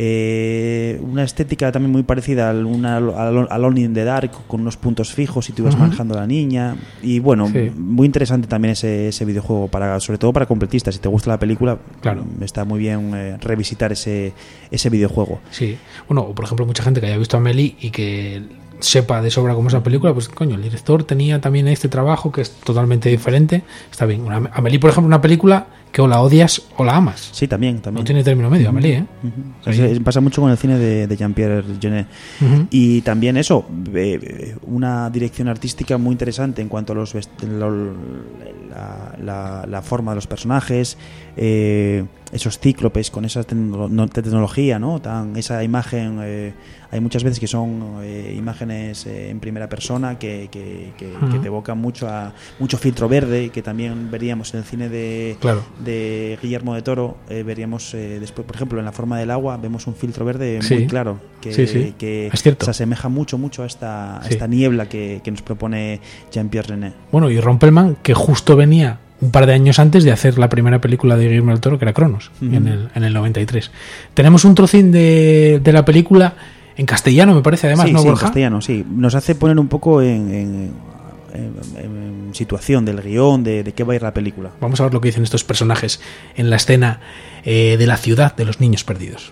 Eh, una estética también muy parecida a una Alone in the Dark, con unos puntos fijos y tú ibas uh-huh. manejando a la niña. Y bueno, sí. muy interesante también ese, ese videojuego, para, sobre todo para completistas. Si te gusta la película, claro. está muy bien eh, revisitar ese, ese videojuego. Sí, bueno, por ejemplo, mucha gente que haya visto Amélie y que sepa de sobra cómo es la película, pues coño, el director tenía también este trabajo que es totalmente diferente. Está bien. Una, Amélie, por ejemplo, una película que o la odias o la amas. Sí, también, también. No tiene término medio, uh-huh. Amélie, ¿eh? Uh-huh. O sea, pasa mucho con el cine de, de Jean-Pierre Jeunet. Uh-huh. Y también eso, eh, una dirección artística muy interesante en cuanto a los vest- lo, la, la, la forma de los personajes, eh, esos cíclopes con esa tecno- tecnología, ¿no? Tan, esa imagen, eh, hay muchas veces que son eh, imágenes eh, en primera persona que, que, que, uh-huh. que te evocan mucho a mucho filtro verde, que también veríamos en el cine de, claro. de Guillermo de Toro. eh, veríamos eh, después, por ejemplo, en La forma del agua vemos un filtro verde sí. muy claro que, sí, sí. que es cierto. se asemeja mucho mucho a esta, sí. a esta niebla que, que nos propone Jean-Pierre Jeunet. Bueno, y Rompelman, que justo venía un par de años antes de hacer la primera película de Guillermo del Toro, que era Cronos, uh-huh. en, el, en el noventa y tres. Tenemos un trocín de, de la película en castellano, me parece, además, sí, ¿no, sí, Borja? En castellano, sí. Nos hace poner un poco en, en, en, en situación del guión, de, de qué va a ir la película. Vamos a ver lo que dicen estos personajes en la escena eh, de la ciudad de los niños perdidos.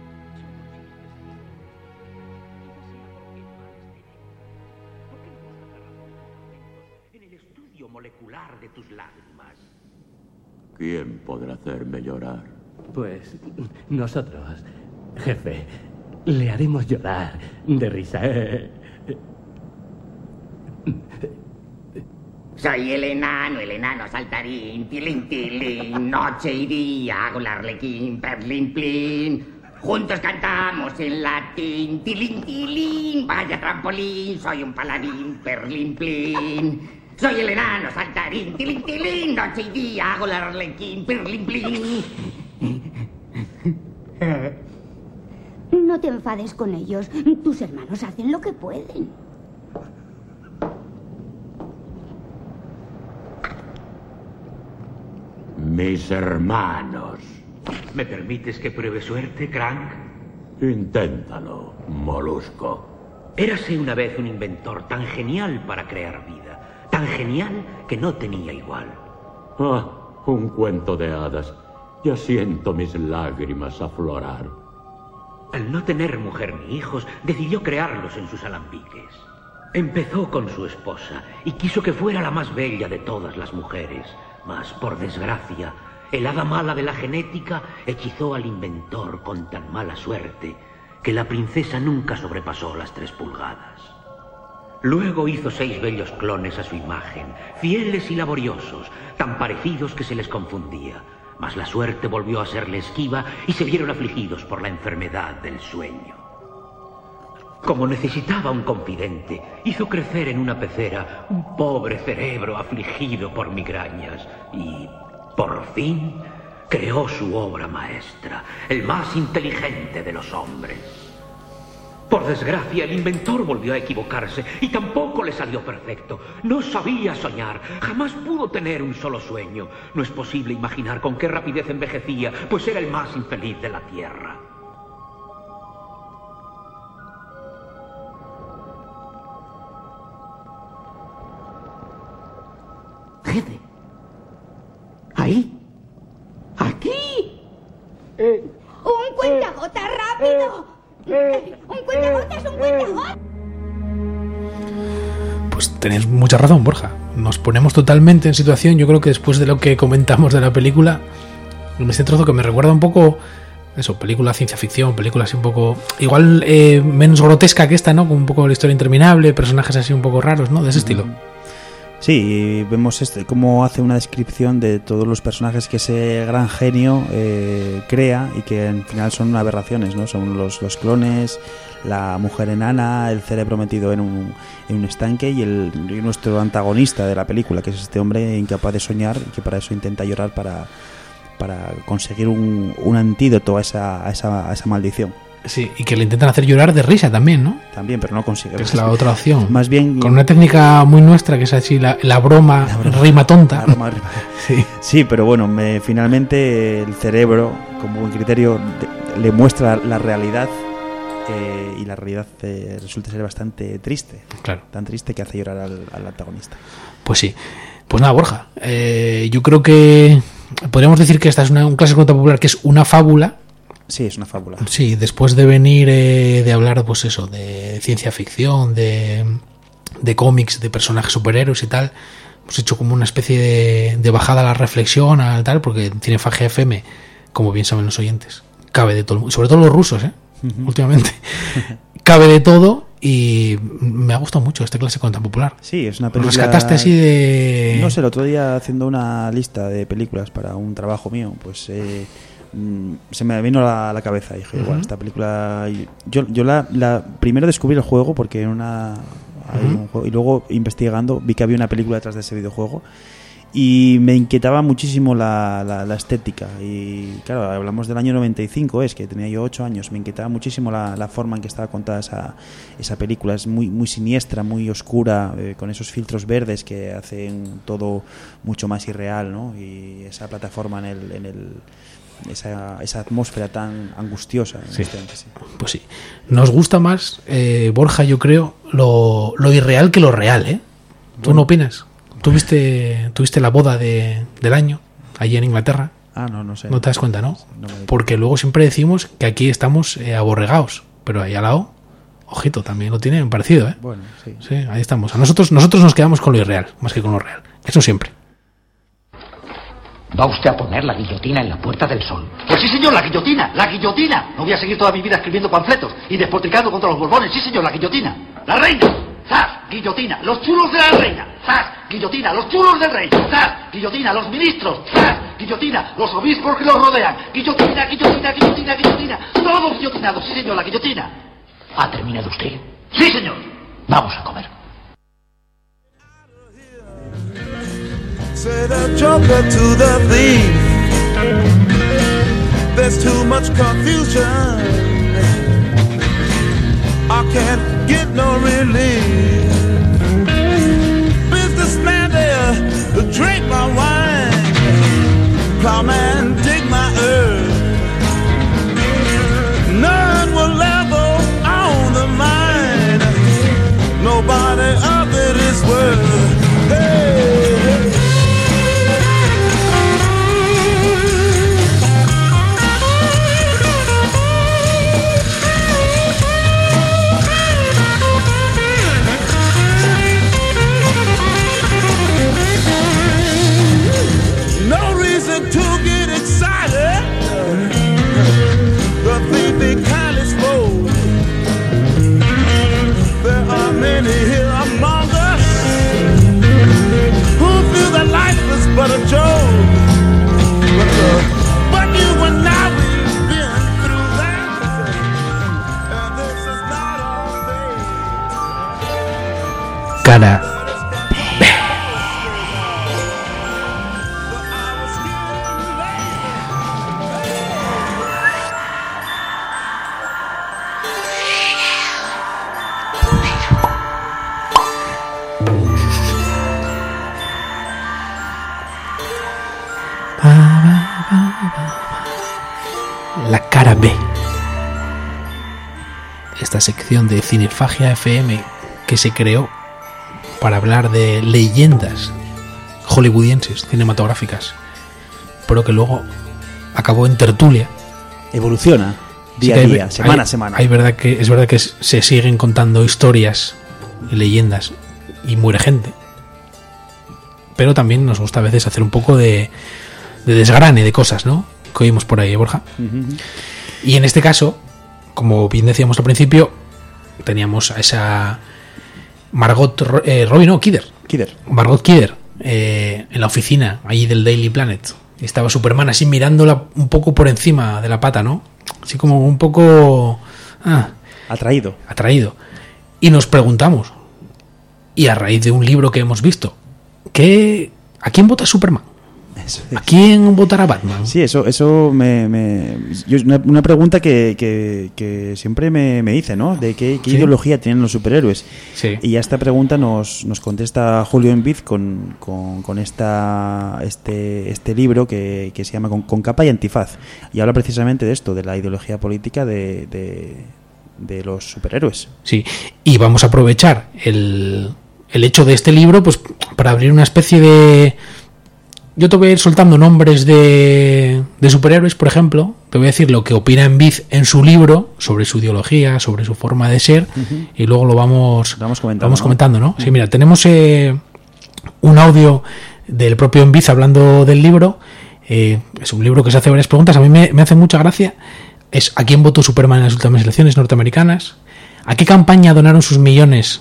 ¿Quién podrá hacerme llorar? Pues nosotros, jefe, le haremos llorar de risa. Soy el enano, el enano saltarín, tilín, tilín, noche y día hago el arlequín, perlín, plín. Juntos cantamos en latín, tilín, tilín, vaya trampolín, soy un paladín, perlín, plín. Soy el enano saltarín, tilín, tilín, noche y día hago el arlequín, perlín, plín. No te enfades con ellos, tus hermanos hacen lo que pueden. Mis hermanos. ¿Me permites que pruebe suerte, Crank? Inténtalo, molusco. Érase una vez un inventor tan genial para crear vida, tan genial que no tenía igual. Ah, un cuento de hadas. Ya siento mis lágrimas aflorar. Al no tener mujer ni hijos, decidió crearlos en sus alambiques. Empezó con su esposa y quiso que fuera la más bella de todas las mujeres. Mas, por desgracia, el hada mala de la genética hechizó al inventor con tan mala suerte que la princesa nunca sobrepasó las tres pulgadas. Luego hizo seis bellos clones a su imagen, fieles y laboriosos, tan parecidos que se les confundía. Mas la suerte volvió a serle esquiva y se vieron afligidos por la enfermedad del sueño. Como necesitaba un confidente, hizo crecer en una pecera un pobre cerebro afligido por migrañas y, por fin, Creó su obra maestra, el más inteligente de los hombres. Por desgracia, el inventor volvió a equivocarse y tampoco le salió perfecto. No sabía soñar, jamás pudo tener un solo sueño. No es posible imaginar con qué rapidez envejecía, pues era el más infeliz de la Tierra. Jefe. Ahí. Aquí. ¡Un cuentagotas, rápido! ¡Un cuentagotas, un cuentagotas! Pues tenéis mucha razón, Borja. Nos ponemos totalmente en situación. Yo creo que después de lo que comentamos de la película, en este trozo que me recuerda un poco, eso, película ciencia ficción, película así un poco, igual eh, menos grotesca que esta, ¿no? Con un poco la historia interminable, personajes así un poco raros, ¿no? De ese estilo. Sí, vemos este cómo hace una descripción de todos los personajes que ese gran genio eh, crea y que al final son aberraciones, ¿no? Son los, los clones, la mujer enana, el cerebro metido en un, en un estanque y, el, y nuestro antagonista de la película, que es este hombre incapaz de soñar y que para eso intenta llorar para, para conseguir un, un antídoto a esa, a, esa, a esa maldición. Sí, y que le intentan hacer llorar de risa también, ¿no? También, pero no consigue. Es la otra opción. Más bien con una técnica muy nuestra, que es así, la, la, broma, la broma, rima tonta. La broma, rima. Sí. Sí, pero bueno, me, finalmente el cerebro, como buen criterio, de, le muestra la realidad eh, y la realidad eh, resulta ser bastante triste. Claro. Tan triste que hace llorar al, al antagonista. Pues sí. Pues nada, Borja, eh, yo creo que podríamos decir que esta es una, un clásico popular que es una fábula. Sí, es una fábula. Sí, después de venir eh, de hablar, pues eso, de ciencia ficción, de, de cómics, de personajes superhéroes y tal, hemos hecho como una especie de, de bajada a la reflexión, al tal, porque en Cinefagia F M, como bien saben los oyentes, cabe de todo, sobre todo los rusos, ¿eh? Uh-huh. Últimamente, cabe de todo y me ha gustado mucho este clásico tan popular. Sí, es una película... ¿Lo rescataste así de...? No sé, el otro día haciendo una lista de películas para un trabajo mío, pues... Eh, se me vino a la cabeza y dije, uh-huh. bueno, esta película yo, yo la, la primero descubrí el juego porque en una hay uh-huh. un juego, y luego investigando vi que había una película detrás de ese videojuego y me inquietaba muchísimo la, la, la estética y claro, hablamos del año noventa y cinco, es que tenía yo ocho años, me inquietaba muchísimo la, la forma en que estaba contada esa, esa película, es muy, muy siniestra, muy oscura, eh, con esos filtros verdes que hacen todo mucho más irreal, ¿no? Y esa plataforma en el, en el Esa, esa atmósfera tan angustiosa. Sí. Este, sí. Pues sí. Nos gusta más, eh, Borja, yo creo, lo, lo irreal que lo real, ¿eh? ¿Tú bueno. no opinas? ¿Tuviste, tuviste la boda de, del año allí en Inglaterra? Ah, no, no sé. No te das cuenta, ¿no? no Porque luego siempre decimos que aquí estamos eh, aborregados, pero ahí al lado, ojito, también lo tienen parecido, ¿eh? Bueno, sí. Sí, ahí estamos. A nosotros, nosotros nos quedamos con lo irreal, más que con lo real. Eso siempre. ¿Va usted a poner la guillotina en la Puerta del Sol? Pues sí, señor, la guillotina, la guillotina. No voy a seguir toda mi vida escribiendo panfletos y despotricando contra los borbones. Sí, señor, la guillotina. La reina. ¡Zas! Guillotina. Los chulos de la reina. ¡Zas! Guillotina. Los chulos del rey. ¡Zas! Guillotina. Los ministros. ¡Zas! Guillotina. Los obispos que los rodean. Guillotina, guillotina, guillotina, guillotina. Todos guillotinados. Sí, señor, la guillotina. ¿Ha terminado usted? Sí, señor. Vamos a comer. Say the joker to the thief. There's too much confusion. I can't get no relief. Businessman there, drink my wine. Plowman, dig my earth. None will ever own the mine. Nobody of it is worth. Hey, hey. To get excited la cara B. Esta sección de Cinefagia F M que se creó para hablar de leyendas hollywoodienses, cinematográficas, pero que luego acabó en tertulia. Evoluciona día sí a hay, día, semana hay, a semana. Hay verdad que, es verdad que se siguen contando historias y leyendas y muere gente. Pero también nos gusta a veces hacer un poco de, de desgrane de cosas, ¿no? Que oímos por ahí, ¿eh, Borja? Uh-huh. Y en este caso, como bien decíamos al principio, teníamos a esa Margot eh, Robbie, no, Kidder. Kidder. Margot Kidder, eh, en la oficina allí del Daily Planet. Estaba Superman así mirándola un poco por encima de la pata, ¿no? Así como un poco... Ah, atraído. Atraído. Y nos preguntamos, y a raíz de un libro que hemos visto, ¿qué, ¿a quién vota Superman? Eso es. ¿A quién votará Batman? Sí, eso eso me... me yo, una, una pregunta que, que, que siempre me, me hice, ¿no? De qué, qué ¿Sí? ideología tienen los superhéroes. Sí. Y a esta pregunta nos, nos contesta Julio Envid con, con, con esta este este libro que, que se llama con, con capa y antifaz. Y habla precisamente de esto, de la ideología política de, de, de los superhéroes. Sí, y vamos a aprovechar el, el hecho de este libro pues para abrir una especie de... Yo te voy a ir soltando nombres de, de superhéroes, por ejemplo. Te voy a decir lo que opina Envid en su libro sobre su ideología, sobre su forma de ser, uh-huh. y luego lo vamos, vamos comentando, vamos ¿no? comentando, ¿no? Uh-huh. Sí, mira, tenemos eh, un audio del propio Envid hablando del libro. Eh, es un libro que se hace varias preguntas. A mí me, me hace mucha gracia. Es ¿a quién votó Superman en las últimas elecciones norteamericanas? ¿A qué campaña donaron sus millones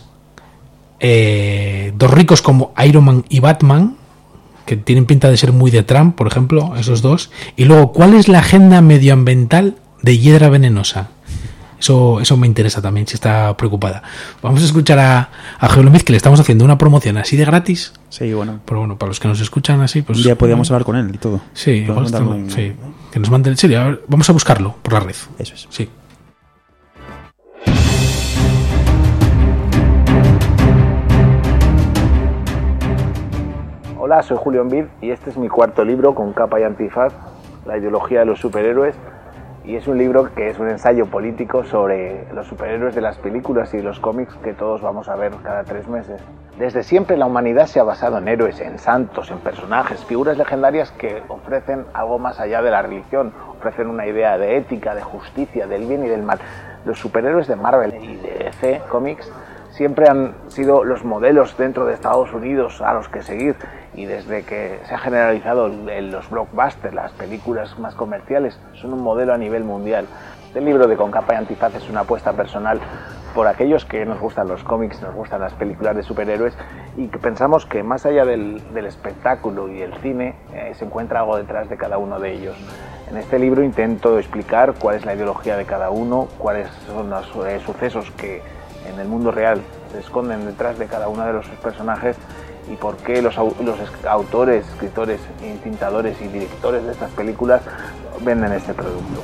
eh, dos ricos como Iron Man y Batman, que tienen pinta de ser muy de Trump, por ejemplo, esos dos? Y luego, ¿cuál es la agenda medioambiental de Hiedra Venenosa? Eso eso me interesa también, si está preocupada. Vamos a escuchar a, a Julio Envid, que le estamos haciendo una promoción así de gratis. Sí, bueno. Pero bueno, para los que nos escuchan así, pues... Un día podíamos hablar con él y todo. Sí, igual está, en... sí, que nos mande el serio. A ver, vamos a buscarlo por la red. Eso es. Sí. Hola, soy Julio Envid y este es mi cuarto libro con capa y antifaz, la ideología de los superhéroes, y es un libro que es un ensayo político sobre los superhéroes de las películas y los cómics que todos vamos a ver cada tres meses. Desde siempre la humanidad se ha basado en héroes, en santos, en personajes, figuras legendarias que ofrecen algo más allá de la religión, ofrecen una idea de ética, de justicia, del bien y del mal. Los superhéroes de Marvel y de D C Comics siempre han sido los modelos dentro de Estados Unidos a los que seguir, y desde que se ha generalizado en los blockbusters, las películas más comerciales, son un modelo a nivel mundial. Este libro de Con capa y antifaz es una apuesta personal por aquellos que nos gustan los cómics, nos gustan las películas de superhéroes y que pensamos que más allá del, del espectáculo y el cine eh, se encuentra algo detrás de cada uno de ellos. En este libro intento explicar cuál es la ideología de cada uno, cuáles son los eh, sucesos que en el mundo real se esconden detrás de cada uno de los personajes y por qué los, los autores, escritores, tintadores y directores de estas películas venden este producto.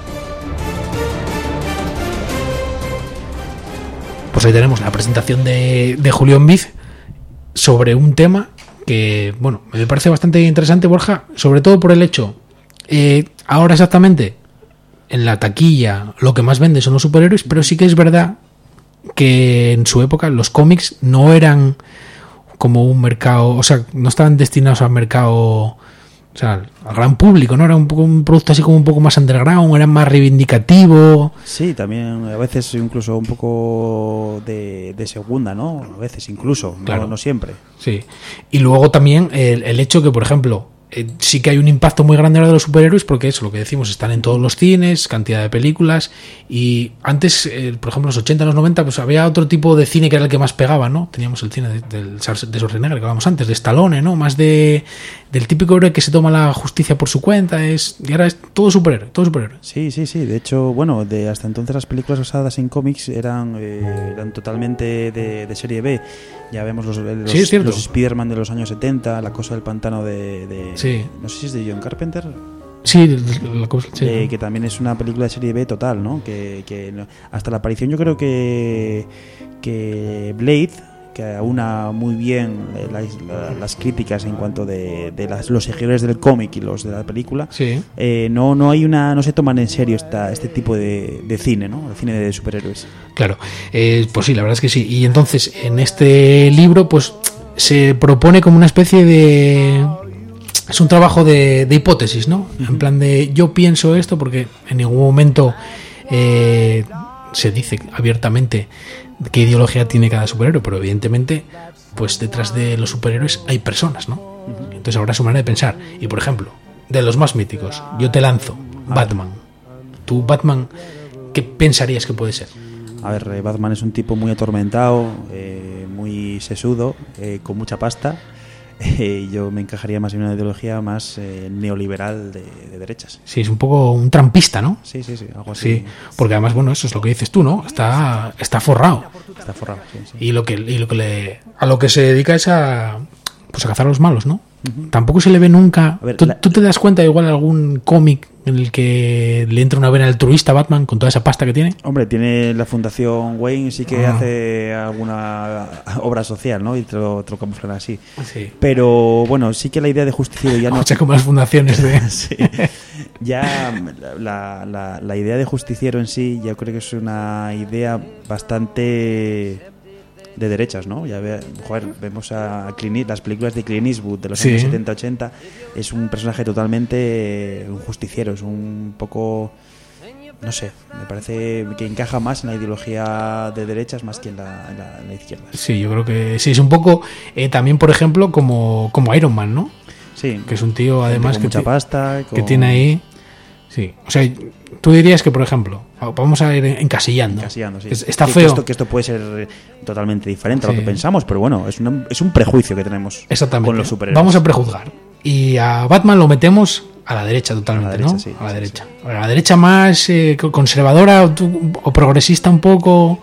Pues ahí tenemos la presentación de, de Julio Envid sobre un tema que, bueno, me parece bastante interesante, Borja, sobre todo por el hecho, eh, ahora exactamente en la taquilla lo que más vende son los superhéroes, pero sí que es verdad que en su época los cómics no eran como un mercado, o sea, no estaban destinados al mercado, o sea, al gran público, ¿no? Era un, poco, un producto así como un poco más underground, era más reivindicativo. Sí, también a veces incluso un poco de, de segunda, ¿no? A veces incluso, claro. no, no siempre. Sí, y luego también el, el hecho que, por ejemplo, eh, sí que hay un impacto muy grande ahora de los superhéroes porque eso, lo que decimos, están en todos los cines, cantidad de películas, y antes, eh, por ejemplo, en los ochenta, en los noventa, pues había otro tipo de cine que era el que más pegaba, ¿no? Teníamos el cine de, de, de Schwarzenegger, que hablábamos antes, de Stallone, ¿no? Más de del típico héroe que se toma la justicia por su cuenta, es y ahora es todo superhéroe, todo superhéroe. Sí, sí, sí, de hecho, bueno, de hasta entonces las películas basadas en cómics eran, eh, eran totalmente de, de serie B. Ya vemos los, los, sí, es cierto. los Spider-Man de los años setenta, La cosa del pantano de, de sí. no sé si es de John Carpenter. Sí, la cosa, sí. Eh, que también es una película de serie B total, ¿no? Que, que hasta la aparición yo creo que que Blade, que aúna muy bien eh, la, la, las críticas en cuanto de, de las, los seguidores del cómic y los de la película. Sí. Eh, no no hay una no se toman en serio esta, este tipo de, de cine, ¿no? El cine de superhéroes. Claro, eh, pues sí, la verdad es que sí. Y entonces en este libro pues se propone como una especie de... Es un trabajo de, de hipótesis, ¿no? Uh-huh. En plan de yo pienso esto porque en ningún momento eh, se dice abiertamente qué ideología tiene cada superhéroe, pero evidentemente pues detrás de los superhéroes hay personas, ¿no? Uh-huh. Entonces habrá su manera de pensar. Y por ejemplo, de los más míticos, yo te lanzo Batman. ¿Tú, Batman, qué pensarías que puede ser? A ver, eh, Batman es un tipo muy atormentado, eh, muy sesudo, eh, con mucha pasta. Eh, yo me encajaría más en una ideología más eh, neoliberal de, de derechas. Sí, es un poco un trampista, ¿no? Sí, sí, sí, algo así. Sí, porque además, bueno, eso es lo que dices tú, ¿no? Está, está forrado. Está forrado, sí, sí. Y lo que, y lo que le, a lo que se dedica es a, pues a cazar a los malos, ¿no? Uh-huh. Tampoco se le ve nunca... Ver, ¿Tú, la... ¿Tú te das cuenta de igual algún cómic en el que le entra una vena altruista a Batman con toda esa pasta que tiene? Hombre, tiene la Fundación Wayne, sí que ah. hace alguna obra social, ¿no? Y te lo, te lo camuflan así. Sí. Pero, bueno, sí que la idea de justiciero ya no... O sea, como las fundaciones de... sí. Ya la, la, la idea de justiciero en sí, yo creo que es una idea bastante... de derechas, ¿no? Ya ve, joder, vemos a Clint, las películas de Clint Eastwood de los sí. años setenta ochenta, es un personaje totalmente eh, un justiciero, es un poco, no sé, me parece que encaja más en la ideología de derechas más que en la, en la, en la izquierda. Sí, yo creo que sí, es un poco eh, también, por ejemplo, como, como Iron Man, ¿no? Sí. Que es un tío, además, con que, mucha t- pasta, con... que tiene ahí... Sí, o sea, tú dirías que, por ejemplo, vamos a ir encasillando. Encasillando, sí. Está que, feo. Que esto, que esto puede ser totalmente diferente sí. a lo que pensamos, pero bueno, es, una, es un prejuicio que tenemos con los superhéroes. Vamos a prejuzgar. Y a Batman lo metemos a la derecha totalmente, a la derecha, ¿no? Sí, a la sí, derecha. Sí. A la derecha más eh, conservadora o, o progresista un poco...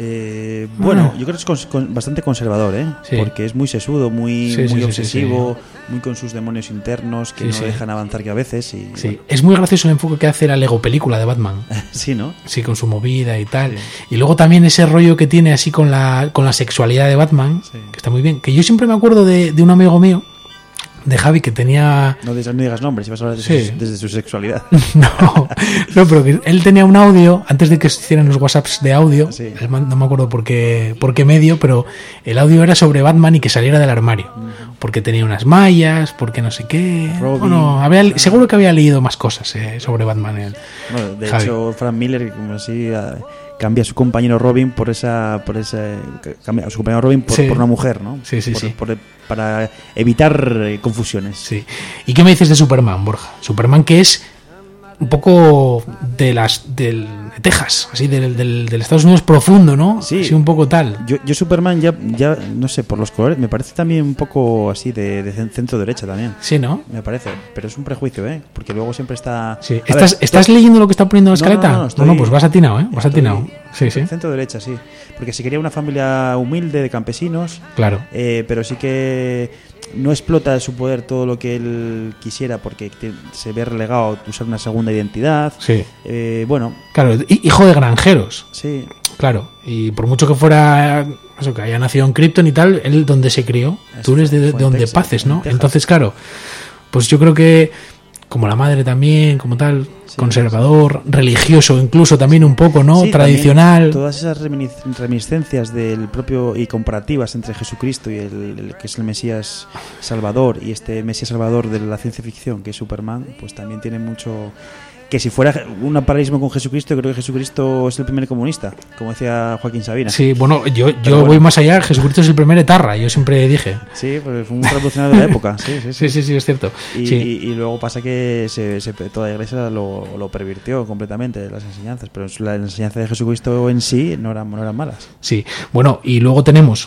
Eh, bueno, ah. yo creo que es con, con, bastante conservador, ¿eh? Sí. Porque es muy sesudo, muy, sí, sí, muy sí, obsesivo, sí, sí. muy con sus demonios internos que sí, no sí. dejan avanzar que a veces. Y, sí. Bueno. Es muy gracioso el enfoque que hace la Lego película de Batman. Sí, ¿no? Sí, con su movida y tal. Sí. Y luego también ese rollo que tiene así con la, con la sexualidad de Batman, sí. que está muy bien. Que yo siempre me acuerdo de, de un amigo mío, de Javi, que tenía... No, no digas nombres, si vas a hablar de sí. su, desde su sexualidad. No, no, pero que él tenía un audio, antes de que se hicieran los WhatsApps de audio, sí. él, no me acuerdo por qué, por qué medio, pero el audio era sobre Batman y que saliera del armario. Uh-huh. Porque tenía unas mallas, porque no sé qué... Robin, bueno, había, seguro que había leído más cosas eh, sobre Batman. El, bueno, de Javi. hecho, Frank Miller, como así... cambia a su compañero Robin por esa por esa cambia a su compañero Robin por, sí. por una mujer, ¿no? Sí, sí, por, sí. Por, para evitar eh, confusiones. Sí. ¿Y qué me dices de Superman, Borja? Superman, que es un poco de las del de Texas, así del, del, del Estados Unidos profundo, ¿no? Sí, así un poco tal. Yo, yo Superman ya, ya, no sé, por los colores, me parece también un poco así de, de centro derecha también. Sí, ¿no? Me parece, pero es un prejuicio, ¿eh? Porque luego siempre está... Sí. ¿Estás, ver, ¿estás estoy... leyendo lo que está poniendo la escaleta? No, no, no, estoy... no, no pues vas atinado, ¿eh? Vas atinado. Sí, sí. Centro derecha, sí. Porque si quería una familia humilde de campesinos, claro. Eh, pero sí que no explota su poder todo lo que él quisiera porque te, se ve relegado a usar una segunda identidad. Sí. Eh, bueno. Claro, hijo de granjeros. Sí. Claro, y por mucho que fuera, eso, que haya nacido en Krypton y tal, él donde se crió, eso, tú eres de, de donde Texas, paces, ¿no? Entonces, claro, pues yo creo que como la madre también, como tal, sí, conservador, sí. religioso incluso también un poco, ¿no? Sí, tradicional. Todas esas reminiscencias del propio y comparativas entre Jesucristo y el, el que es el Mesías Salvador y este Mesías Salvador de la ciencia ficción que es Superman, pues también tiene mucho... Que si fuera un paralelismo con Jesucristo, creo que Jesucristo es el primer comunista, como decía Joaquín Sabina. Sí, bueno, yo, yo bueno. voy más allá. Jesucristo es el primer etarra, yo siempre dije. Sí, pues fue un revolucionario de la época. Sí, sí, sí, sí, sí, sí, es cierto. Y, sí. y, y luego pasa que se, se, toda la iglesia lo, lo pervirtió completamente, las enseñanzas, pero la enseñanza de Jesucristo en sí no eran, no eran malas. Sí, bueno, y luego tenemos...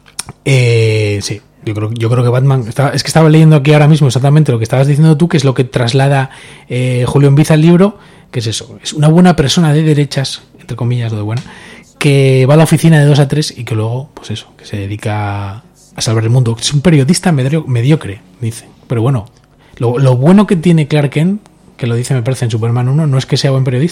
Eh, sí. Yo creo, yo creo que Batman... Estaba, es que estaba leyendo aquí ahora mismo exactamente lo que estabas diciendo tú, que es lo que traslada eh, Julio Enviza al libro, que es eso. Es una buena persona de derechas, entre comillas, lo de buena, que va a la oficina de dos a tres y que luego, pues eso, que se dedica a salvar el mundo. Es un periodista medio, mediocre, dice. Pero bueno, lo, lo bueno que tiene Clark Kent, que lo dice me parece en Superman uno, no es que sea buen periodista,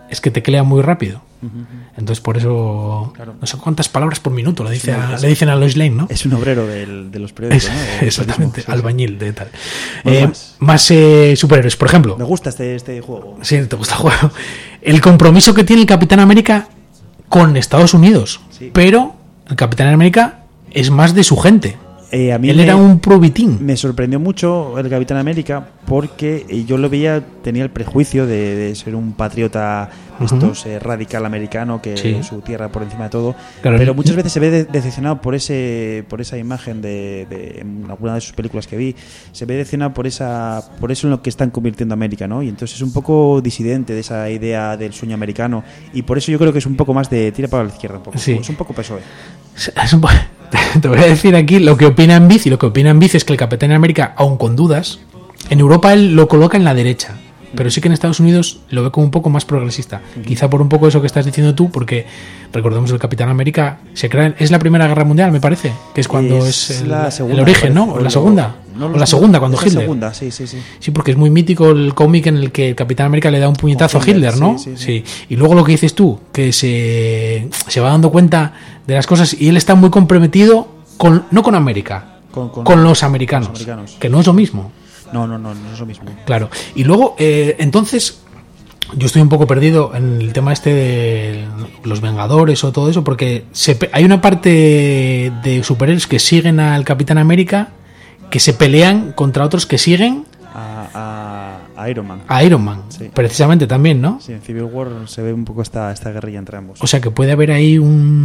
es que teclea muy rápido. Ujú. Entonces por eso Claro. no sé cuántas palabras por minuto le, dice Es un- a- es- le dicen a Lois Lane, ¿no? Es un obrero del- de los periódicos, Es- ¿no? De- exactamente, sí, sí. albañil de tal. Bueno, Eh, más. más eh, superhéroes, por ejemplo. Me gusta este, este juego. Sí, te gusta el juego. El compromiso que tiene el Capitán América con Estados Unidos. Sí. Pero el Capitán América es más de su gente. Eh, a mí Él me, era un probitín. me sorprendió mucho el Capitán América porque eh, yo lo veía, tenía el prejuicio de, de ser un patriota de Ujú. estos eh, radical americano que Sí. su tierra por encima de todo, Claro, pero el- muchas veces se ve de- decepcionado por ese por esa imagen de, de en alguna de sus películas que vi, se ve decepcionado por esa por eso en lo que están convirtiendo a América, ¿no? Y entonces es un poco disidente de esa idea del sueño americano y por eso yo creo que es un poco más de tira para la izquierda, un poco. Sí. Es un poco P S O E. Es un po- Te voy a decir aquí lo que opina en Biz, y lo que opina en Biz es que el Capitán América, aun con dudas, en Europa él lo coloca en la derecha, pero sí que en Estados Unidos lo ve como un poco más progresista. Quizá por un poco eso que estás diciendo tú, porque recordemos que el Capitán América se crea en- es la Primera Guerra Mundial, me parece, que es cuando es, Es el, la el segunda, origen, me ¿no? parece, O la o segunda. no, o no, la segunda, cuando es la Hitler. segunda, sí, sí, sí. Sí, porque es muy mítico el cómic en el que el Capitán América le da un puñetazo a Hitler, Hitler, ¿no? sí, sí, sí. Y luego lo que dices tú, que se, se va dando cuenta de las cosas y él está muy comprometido con, no con América, Con- con- con los americanos, los americanos. que no es lo mismo. No, no, no, no es lo mismo. Claro. Y luego, eh, entonces, yo estoy un poco perdido en el tema este de los Vengadores o todo eso, porque se pe- hay una parte de superhéroes que siguen al Capitán América que se pelean contra otros que siguen A, a- a Iron Man. a Iron Man, Sí. precisamente también, ¿no? Sí, en Civil War se ve un poco esta, esta guerrilla entre ambos. O sea que puede haber ahí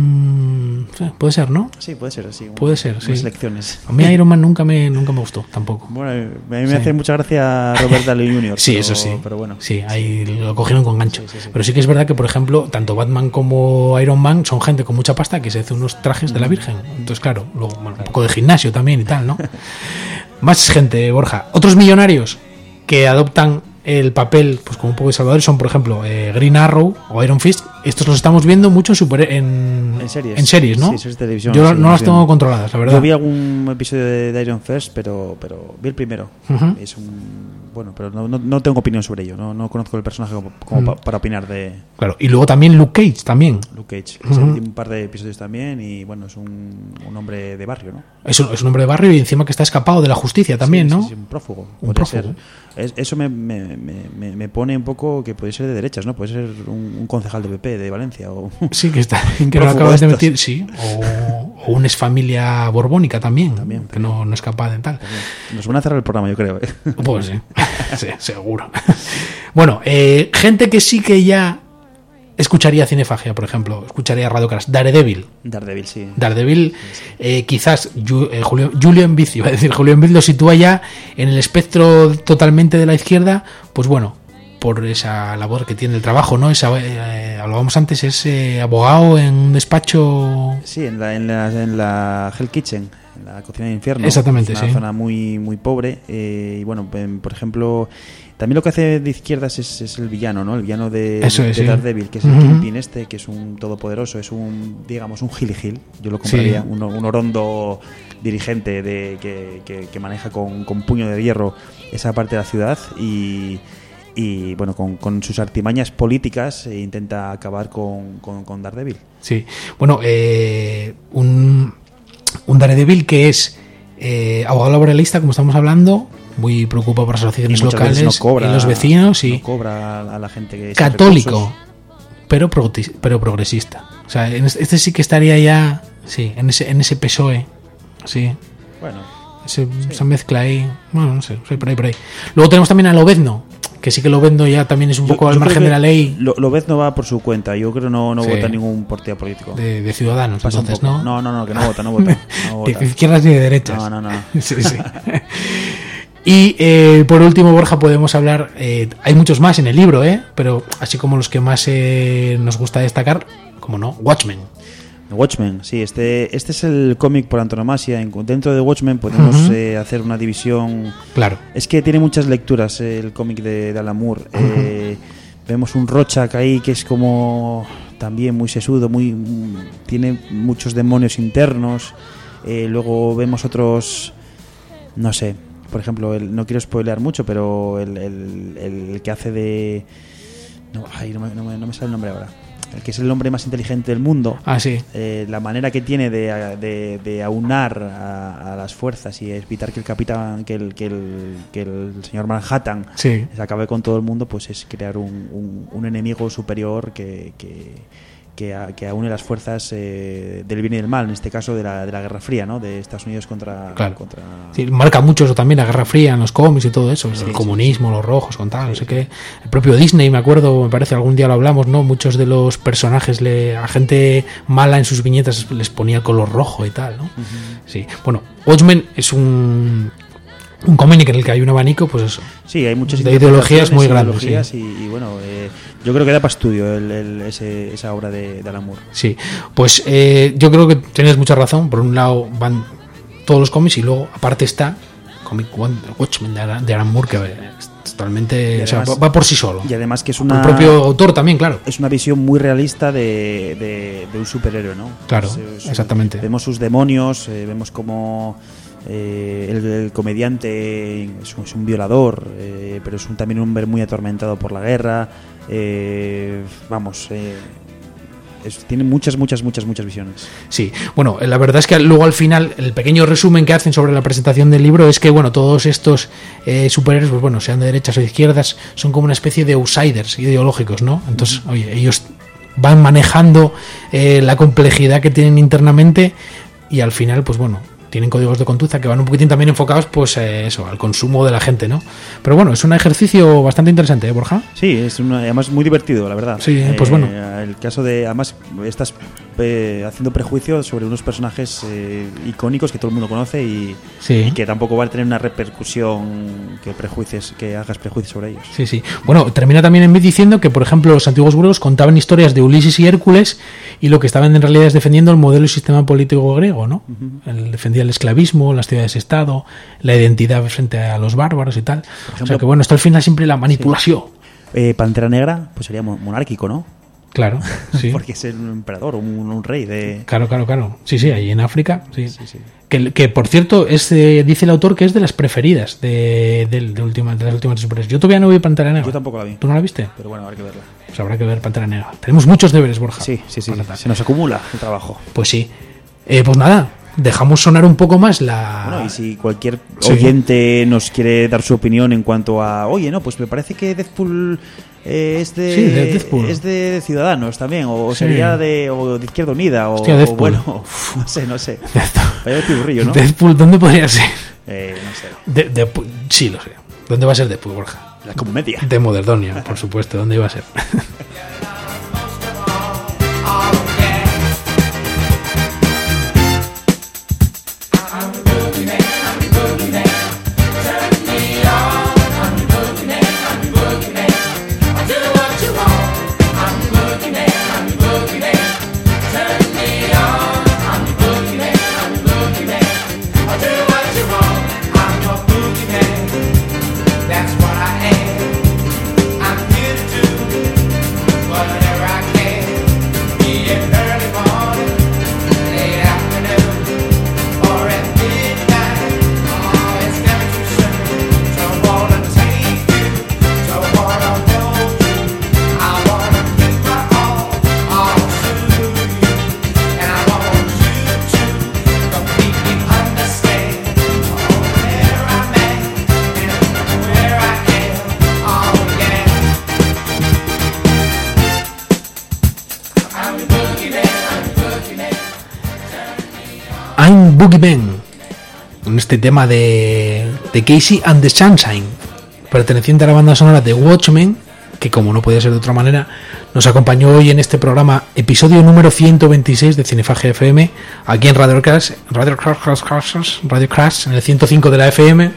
un... Puede ser, ¿no? Sí, puede ser así. un- Puede ser, unas sí. elecciones. A mí Iron Man nunca me, nunca me gustó, tampoco. Bueno, a mí me Sí. hace mucha gracia Robert Downey junior Sí, pero- eso sí. Pero bueno. Sí, ahí lo cogieron con gancho. Sí, sí, sí. Pero sí que es verdad que, por ejemplo, tanto Batman como Iron Man son gente con mucha pasta que se hace unos trajes de la Virgen. Entonces, claro, luego, bueno, un poco de gimnasio también y tal, ¿no? Más gente, Borja. Otros millonarios que adoptan el papel, pues como un poco de salvador, son, por ejemplo, eh, Green Arrow o Iron Fist. Estos los estamos viendo mucho en, super, en, En series. en series, ¿no? Sí, series de televisión. Yo sí, no las sí. tengo controladas, la verdad. Yo vi algún episodio de, de Iron Fist, pero, pero vi el primero. Ujú. Es un... Bueno, pero no, no, no tengo opinión sobre ello. No, no conozco el personaje como, como Mm. pa- para opinar de Claro. Y luego también Luke Cage, también. Luke Cage. Ujú. Ese vi un par de episodios también y bueno, es un, un hombre de barrio, ¿no? Es un, es un hombre de barrio y encima que está escapado de la justicia también, Sí, ¿no? sí, sí, un prófugo. Un podría prófugo. ser. Es- eso me, me, me, me- me pone un poco que puede ser de derechas, ¿no? Puede ser un, un concejal de P P de Valencia o Sí, que está, un que lo prófugo acabas de estos. meter, sí. O, o una familia borbónica también, También, que no, no es capaz de tal. Nos van a cerrar el programa, yo creo. ¿eh? Pues sí, sí, seguro. Bueno, eh, gente que sí que ya escucharía Cinefagia, por ejemplo, escucharía Radio Crash, Daredevil. Daredevil, sí. Daredevil, eh, quizás Ju- eh, Julio, Julian Viz, iba a decir, Julian Viz lo sitúa ya en el espectro totalmente de la izquierda, pues bueno, por esa labor que tiene el trabajo, ¿no? Esa, eh, hablábamos antes, es eh, abogado en un despacho. Sí, en la, en la, en la Hell Kitchen, en la cocina del infierno. Exactamente, es una sí. zona muy, muy pobre. eh, y bueno, em, por ejemplo, también lo que hace de izquierdas es, es el villano, ¿no? El villano de, Eso de es, sí. Daredevil, que es Ujú. el Kingpin este, que es un todopoderoso, es un, digamos, un Gil Gil. Yo lo compraría, Sí. un, un orondo dirigente de, que, que, que maneja con, con puño de hierro esa parte de la ciudad y. Y bueno, con, con sus artimañas políticas eh, intenta acabar con, con, con Daredevil. Sí, bueno, eh, un, un Daredevil que es eh, abogado laboralista, como estamos hablando, muy preocupado por las asociaciones muchas veces locales no cobra, y los vecinos, y no cobra a la gente que católico, pero, progre- pero progresista. O sea, en este, este sí que estaría ya, sí, en ese, en ese P S O E, sí. Bueno, Ese- esa mezcla ahí, bueno, no sé, sí, por ahí, por ahí. Luego tenemos también a Lobezno, que sí que Lobezno ya también es un Yo- poco yo al creo margen que de la ley Lo, Lobez no va por su cuenta. Yo creo que no, no Sí. vota ningún partido político. de, de Ciudadanos, Pasa un entonces, poco. ¿no? No, no, no, que no vota, no vota. No Ni vota. de izquierdas ni de derechas. No, no, no. Sí, sí. Y eh, por último, Borja, podemos hablar, eh, hay muchos más en el libro, ¿eh? Pero así como los que más eh, nos gusta destacar, como no, Watchmen. Watchmen, sí, este, este es el cómic por antonomasia. En- Dentro de Watchmen podemos Ujú. eh, hacer una división. Claro. Es que tiene muchas lecturas eh, el cómic de, de Alan Moore. Eh, vemos un Rorschach ahí que es como también muy sesudo, muy mm, tiene muchos demonios internos. Eh, luego vemos otros, no sé, por ejemplo, el, no quiero spoilear mucho, pero el, el, el que hace de No, ay, no, me, no, me, no me sale el nombre ahora. El que es el hombre más inteligente del mundo. Ah, sí. Eh, la manera que tiene de, de, de aunar a, a las fuerzas y evitar que el capitán, que el, que el, que el señor Manhattan sí. se acabe con todo el mundo, pues es crear un, un, un enemigo superior que, que, que, a, que aúne las fuerzas eh, del bien y del mal, en este caso de la, de la Guerra Fría, ¿no? De Estados Unidos contra... Claro. contra... Sí, marca mucho eso también, la Guerra Fría en los cómics y todo eso, Sí, el sí, comunismo, sí. los rojos, con tal, Sí, no sé sí. qué. El propio Disney, me acuerdo, me parece, algún día lo hablamos, ¿no? Muchos de los personajes, le, a gente mala en sus viñetas les ponía color rojo y tal, ¿no? Uh-huh. Sí. Bueno, Watchmen es un... un cómic en el que hay un abanico, pues eso. Sí, hay muchas de ideologías muy grandes. Ideologías Sí. y, y bueno, eh, yo creo que da para estudio el, el, ese, esa obra de, de Alan Moore. Sí, pues eh, yo creo que tienes mucha razón. Por un lado van todos los cómics y luego aparte está cómic Watchmen de Alan, de Alan Moore, que es totalmente, además, o sea, va por sí solo. Y además que es una... El propio autor también, claro. Es una visión muy realista de, de, de un superhéroe, ¿no? Claro, es, es, exactamente. Vemos sus demonios, eh, vemos cómo... Eh, el, el comediante es un, es un violador, eh, pero es un, también un hombre muy atormentado por la guerra. Eh, vamos, eh, es, tiene muchas, muchas, muchas, muchas visiones. Sí, bueno, la verdad es que luego al final el pequeño resumen que hacen sobre la presentación del libro es que, bueno, todos estos eh, superhéroes, pues bueno, sean de derechas o de izquierdas, son como una especie de outsiders ideológicos, ¿no? Entonces, uh-huh. oye, ellos van manejando eh, la complejidad que tienen internamente y al final, pues bueno, tienen códigos de conducta que van un poquitín también enfocados, pues eh, eso, al consumo de la gente, ¿no? Pero bueno, es un ejercicio bastante interesante, ¿eh, Borja? Sí, es una, además muy divertido, la verdad. Sí, pues eh, bueno. El caso de, además, estás eh, haciendo prejuicios sobre unos personajes eh, icónicos que todo el mundo conoce y, sí. y que tampoco van a tener una repercusión que prejuicies, que hagas prejuicios sobre ellos. Sí, sí. Bueno, termina también en vez diciendo que, por ejemplo, los antiguos griegos contaban historias de Ulises y Hércules y lo que estaban en realidad es defendiendo el modelo y sistema político griego, ¿no? Uh-huh. El defendía el esclavismo, las ciudades-estado, la identidad frente a los bárbaros y tal. Ejemplo, o sea que bueno, esto al final siempre la manipulación. Sí. Eh, Pantera Negra, pues sería monárquico, ¿no? Claro, sí. Porque es un emperador, un, un rey de... Claro, claro, claro. Sí, sí, ahí en África, sí. sí, sí. Que, que por cierto, es de, dice el autor que es de las preferidas de, de, de, última, de las últimas superhéroes. Yo todavía no vi Pantera Negra. Yo tampoco la vi. ¿Tú no la viste? Pero bueno, habrá que verla. Pues habrá que ver Pantera Negra. Tenemos muchos deberes, Borja. Sí, sí, sí. Se nos acumula el trabajo. Pues sí. Eh, pues nada, dejamos sonar un poco más la... Bueno, y si cualquier oyente sí. nos quiere dar su opinión en cuanto a... Oye, no, pues me parece que Deadpool... Eh, es, de, sí, de Deadpool. es de Ciudadanos también, o sí. sería de, o de Izquierda Unida, o, Hostia, o bueno, no sé, no sé. Vaya piburrillo, ¿no? Deadpool, ¿dónde podría ser? Eh, no sé. De, de, sí, lo sé. ¿Dónde va a ser Deadpool, Borja? La comedia. De Moderdonia, por supuesto. ¿Dónde iba a ser? I'm Boogie Man, con este tema de, de Casey and the Sunshine, perteneciente a la banda sonora de Watchmen, que como no podía ser de otra manera, nos acompañó hoy en este programa, episodio número ciento veintiséis de Cinefagia F M, aquí en Radio Crash, Radio Crash, Radio Crash, en el ciento cinco de la F M.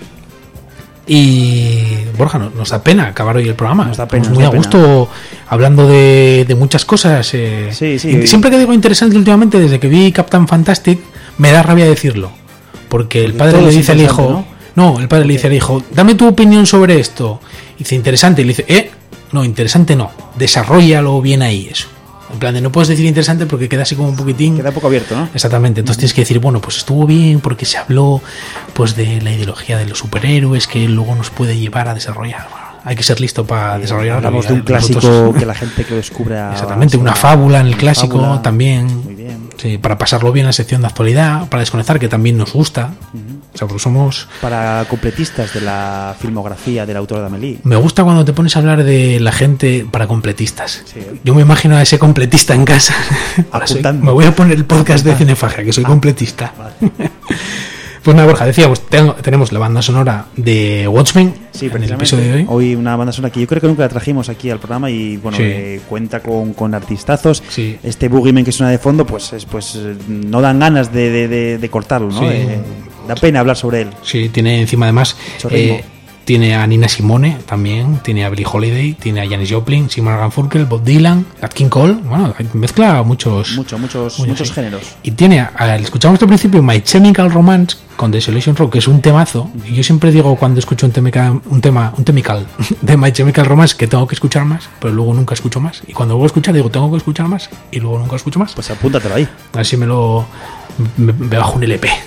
Y Borja, nos da pena acabar hoy el programa. Nos da pena, Estamos muy nos da a gusto pena. hablando de, de muchas cosas. Eh. Sí, sí. Y siempre que digo interesante últimamente, desde que vi Captain Fantastic, me da rabia decirlo. Porque el padre le dice al hijo, ¿no? no, el padre le dice al hijo, dame tu opinión sobre esto. Y dice, interesante. Y le dice, eh, no, interesante no. Desarróllalo bien ahí, eso. En plan de no puedes decir interesante porque queda así como un poquitín. Queda un poco abierto, ¿no? Exactamente. Entonces tienes que decir, bueno, pues estuvo bien porque se habló pues de la ideología de los superhéroes que luego nos puede llevar a desarrollar. hay que ser listo para Eh, desarrollar. hablamos de un habilidades. clásico Nosotros- que la gente que lo descubra. Exactamente, será una fábula en el una clásico fábula. también. Muy bien. Sí, para pasarlo bien en la sección de actualidad, para desconectar, que también nos gusta. O sea, porque somos. Para completistas de la filmografía del autor de Amélie. Me gusta cuando te pones a hablar de la gente para completistas. Yo me imagino a ese completista en casa. Ahora soy- Apuntando. me voy a poner el podcast de Cinefagia, que soy completista. Pues nada, Borja, decíamos, tengo- tenemos la banda sonora de Watchmen Sí, en el precisamente. episodio de hoy. Hoy una banda sonora que yo creo que nunca la trajimos aquí al programa y bueno, Sí. eh, cuenta con, con artistazos. Sí. Este Boogeyman que suena de fondo, pues, es, pues eh, no dan ganas de, de, de, de cortarlo, ¿no? Sí. Eh, da pena hablar sobre él. Sí, tiene encima además. Mucho ritmo. eh, tiene a Nina Simone también, tiene a Billie Holiday, tiene a Janis Joplin, Simon Garfunkel, Bob Dylan, Nat King Cole. Bueno, mezcla muchos. Mucho, muchos, Mucho, muchos sí. géneros. Y tiene, a- escuchamos al principio My Chemical Romance con Desolation Rock, que es un temazo. Y yo siempre digo cuando escucho un, temica, un tema, un temical de My Chemical Romance que tengo que escuchar más, pero luego nunca escucho más. Y cuando vuelvo a escuchar digo tengo que escuchar más y luego nunca escucho más. Pues apúntatelo ahí. Así me lo me, me bajo un L P.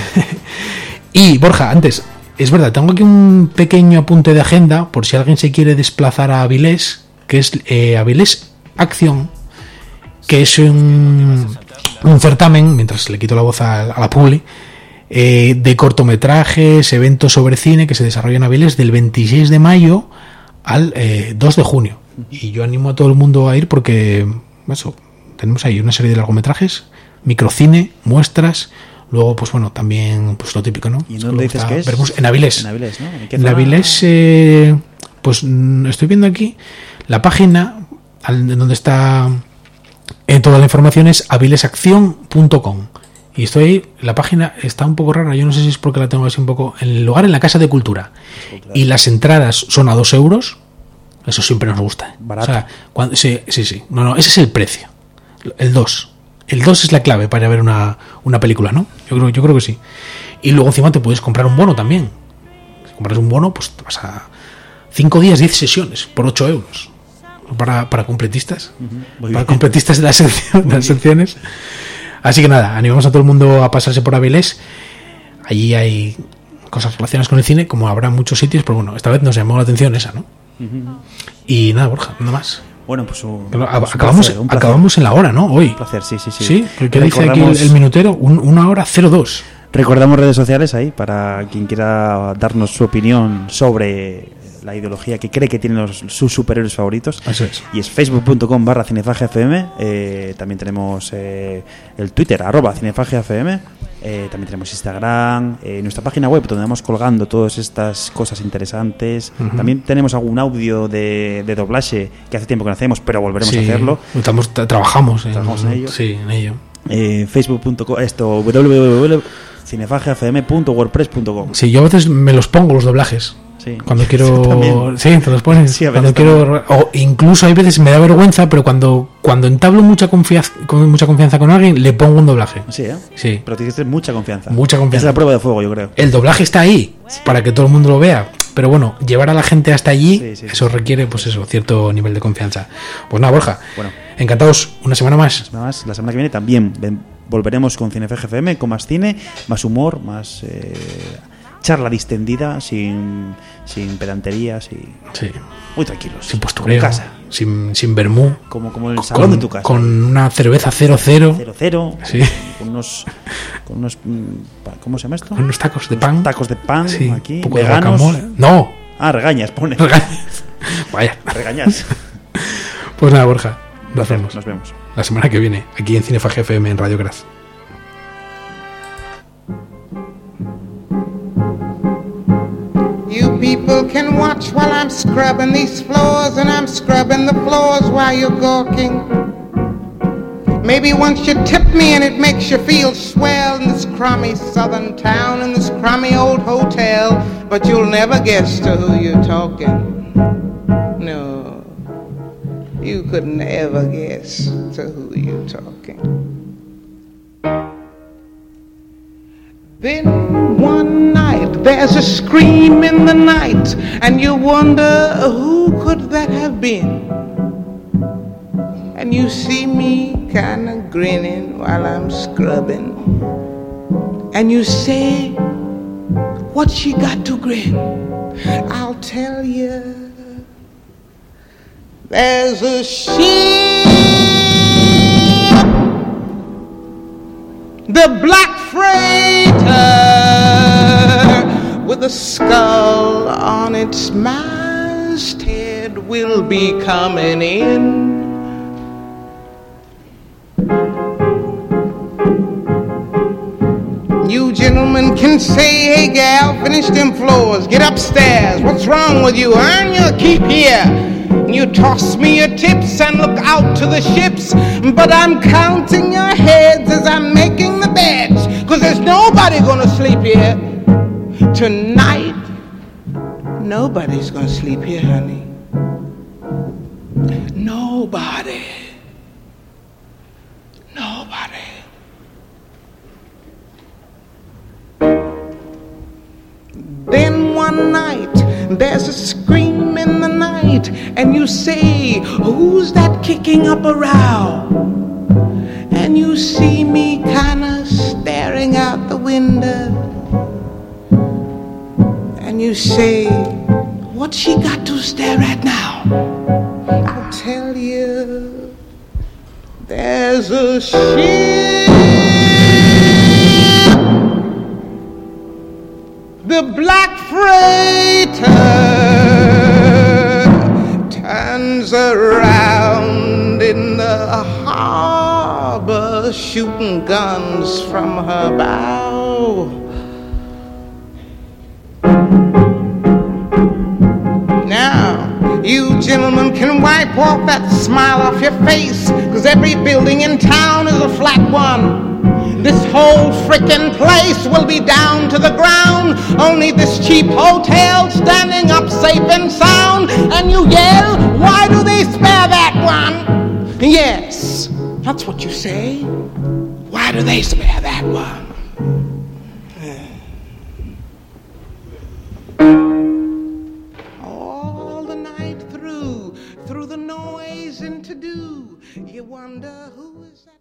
Y Borja, antes, es verdad, tengo aquí un pequeño apunte de agenda por si alguien se quiere desplazar a Avilés, que es eh, Avilés Acción, que es un, un certamen, mientras le quito la voz a, a la publi, eh, de cortometrajes, eventos sobre cine que se desarrollan en Avilés del veintiséis de mayo al eh, dos de junio. Y yo animo a todo el mundo a ir porque eso, tenemos ahí una serie de largometrajes, microcine, muestras. Luego, pues bueno, también pues lo típico, ¿no? ¿Y dónde dices que es? Veremos en Avilés. En Avilés, ¿no? ¿En qué En zona? Avilés, eh, pues mm, estoy viendo aquí la página al- en donde está eh, toda la información es avilesacción punto com. Y estoy ahí, la página está un poco rara, yo no sé si es porque la tengo así un poco. En el lugar en la Casa de Cultura. Y las entradas son a dos euros. Eso siempre nos gusta. Barato. O sea, cuando, sí, sí, sí. No, no, ese es el precio. El dos. El dos es la clave para ver una, una película, ¿no? Yo creo, yo creo que sí. Y luego encima te puedes comprar un bono también. Si compras un bono, pues te vas a cinco días, diez sesiones por ocho euros. Para, para completistas. Muy Para bien. completistas de las, sección- de las secciones. Así que nada, animamos a todo el mundo a pasarse por Avilés. Allí hay cosas relacionadas con el cine, como habrá en muchos sitios, pero bueno, esta vez nos llamó la atención esa, ¿no? Y nada, Borja, nada más. Bueno, pues un, Pero pues un acabamos, placer, un placer. acabamos en la hora, ¿no? Hoy. Un placer, sí, sí, sí. Sí, ¿qué dice aquí el, Recordamos- el minutero? Un- una hora cero dos. Recordamos redes sociales ahí para quien quiera darnos su opinión sobre la ideología que cree que tienen los, sus superhéroes favoritos. Eso es. Y es facebook punto com barra cinefagfm. Eh, también tenemos eh, el Twitter, arroba cinefagfm. Eh, también tenemos Instagram, eh, nuestra página web donde vamos colgando todas estas cosas interesantes. Ujú. También tenemos algún audio de, de doblaje que hace tiempo que no hacemos, pero volveremos Sí, a hacerlo. Estamos, tra- trabajamos, en, Trabajamos en ello. Sí, en ello. Eh, facebook punto com, esto, w w w punto cinefagfm punto wordpress punto com. Sí, yo a veces me los pongo los doblajes. Sí. Cuando quiero. También. Sí, te los pones. Sí, a cuando veces quiero. O incluso hay veces me da vergüenza, pero cuando, cuando entablo mucha confianza, con mucha confianza con alguien, le pongo un doblaje. Sí, ¿eh? Sí. Pero tienes que tener mucha confianza. Mucha confianza. Es la prueba de fuego, yo creo. El doblaje está ahí para que todo el mundo lo vea. Pero bueno, llevar a la gente hasta allí, Sí, sí, eso requiere, pues eso, cierto nivel de confianza. Pues nada, Borja. Bueno. Encantados, una semana más. Nada más, la semana que viene también ven- volveremos con CineFGFM, con más cine, más humor, más eh, charla distendida, sin, sin pedanterías y Sí. muy tranquilos. Sin como postureo, en casa, sin, sin vermú. como, como el Con- salón de tu casa. Con una cerveza cero cero. Cero cero, Sí. con unos, con unos mm, pa- ¿cómo se llama esto? Con unos tacos de pan. Tacos de pan Sí, aquí, un poco de veganos. guacamole. No. Ah, regañas, pone. Regañas. Vaya. Regañas. Pues nada, Borja. Nos vemos. Nos vemos. La semana que viene, aquí en Cinefag F M en Radio Graz. You people can watch while I'm scrubbing these floors, and I'm scrubbing the floors while you're gawking. Maybe once you tip me and it makes you feel swell in this crummy southern town, in this crummy old hotel, but you'll never guess to who you're talking. No, you could never guess to who you're talking. Then one night there's a scream in the night, and you wonder who could that have been? And you see me kinda grinning while I'm scrubbing, and you say, what she got to grin? I'll tell you There's a ship, the black freighter with a skull on its masthead will be coming in. You gentlemen can say, hey gal, finish them floors, get upstairs, what's wrong with you, earn your keep here. You toss me your tips and look out to the ships, but I'm counting your heads as I'm making the beds, cause there's nobody gonna sleep here tonight. Nobody's gonna sleep here, honey. Nobody. Nobody. Then one night, there's a scream in the night, and you say, who's that kicking up a row? And you see me kinda staring out the window, and you say, what's she got to stare at now? I'll tell you, there's a ship, the black freighter turns around in the harbor, shooting guns from her bow. Now, you gentlemen can wipe off that smile off your face, cause every building in town is a flat one. This whole frickin' place will be down to the ground. Only this cheap hotel standing up safe and sound. And you yell, why do they spare that one? Yes, that's what you say. Why do they spare that one? All the night through, through the noise and to-do, you wonder who is that?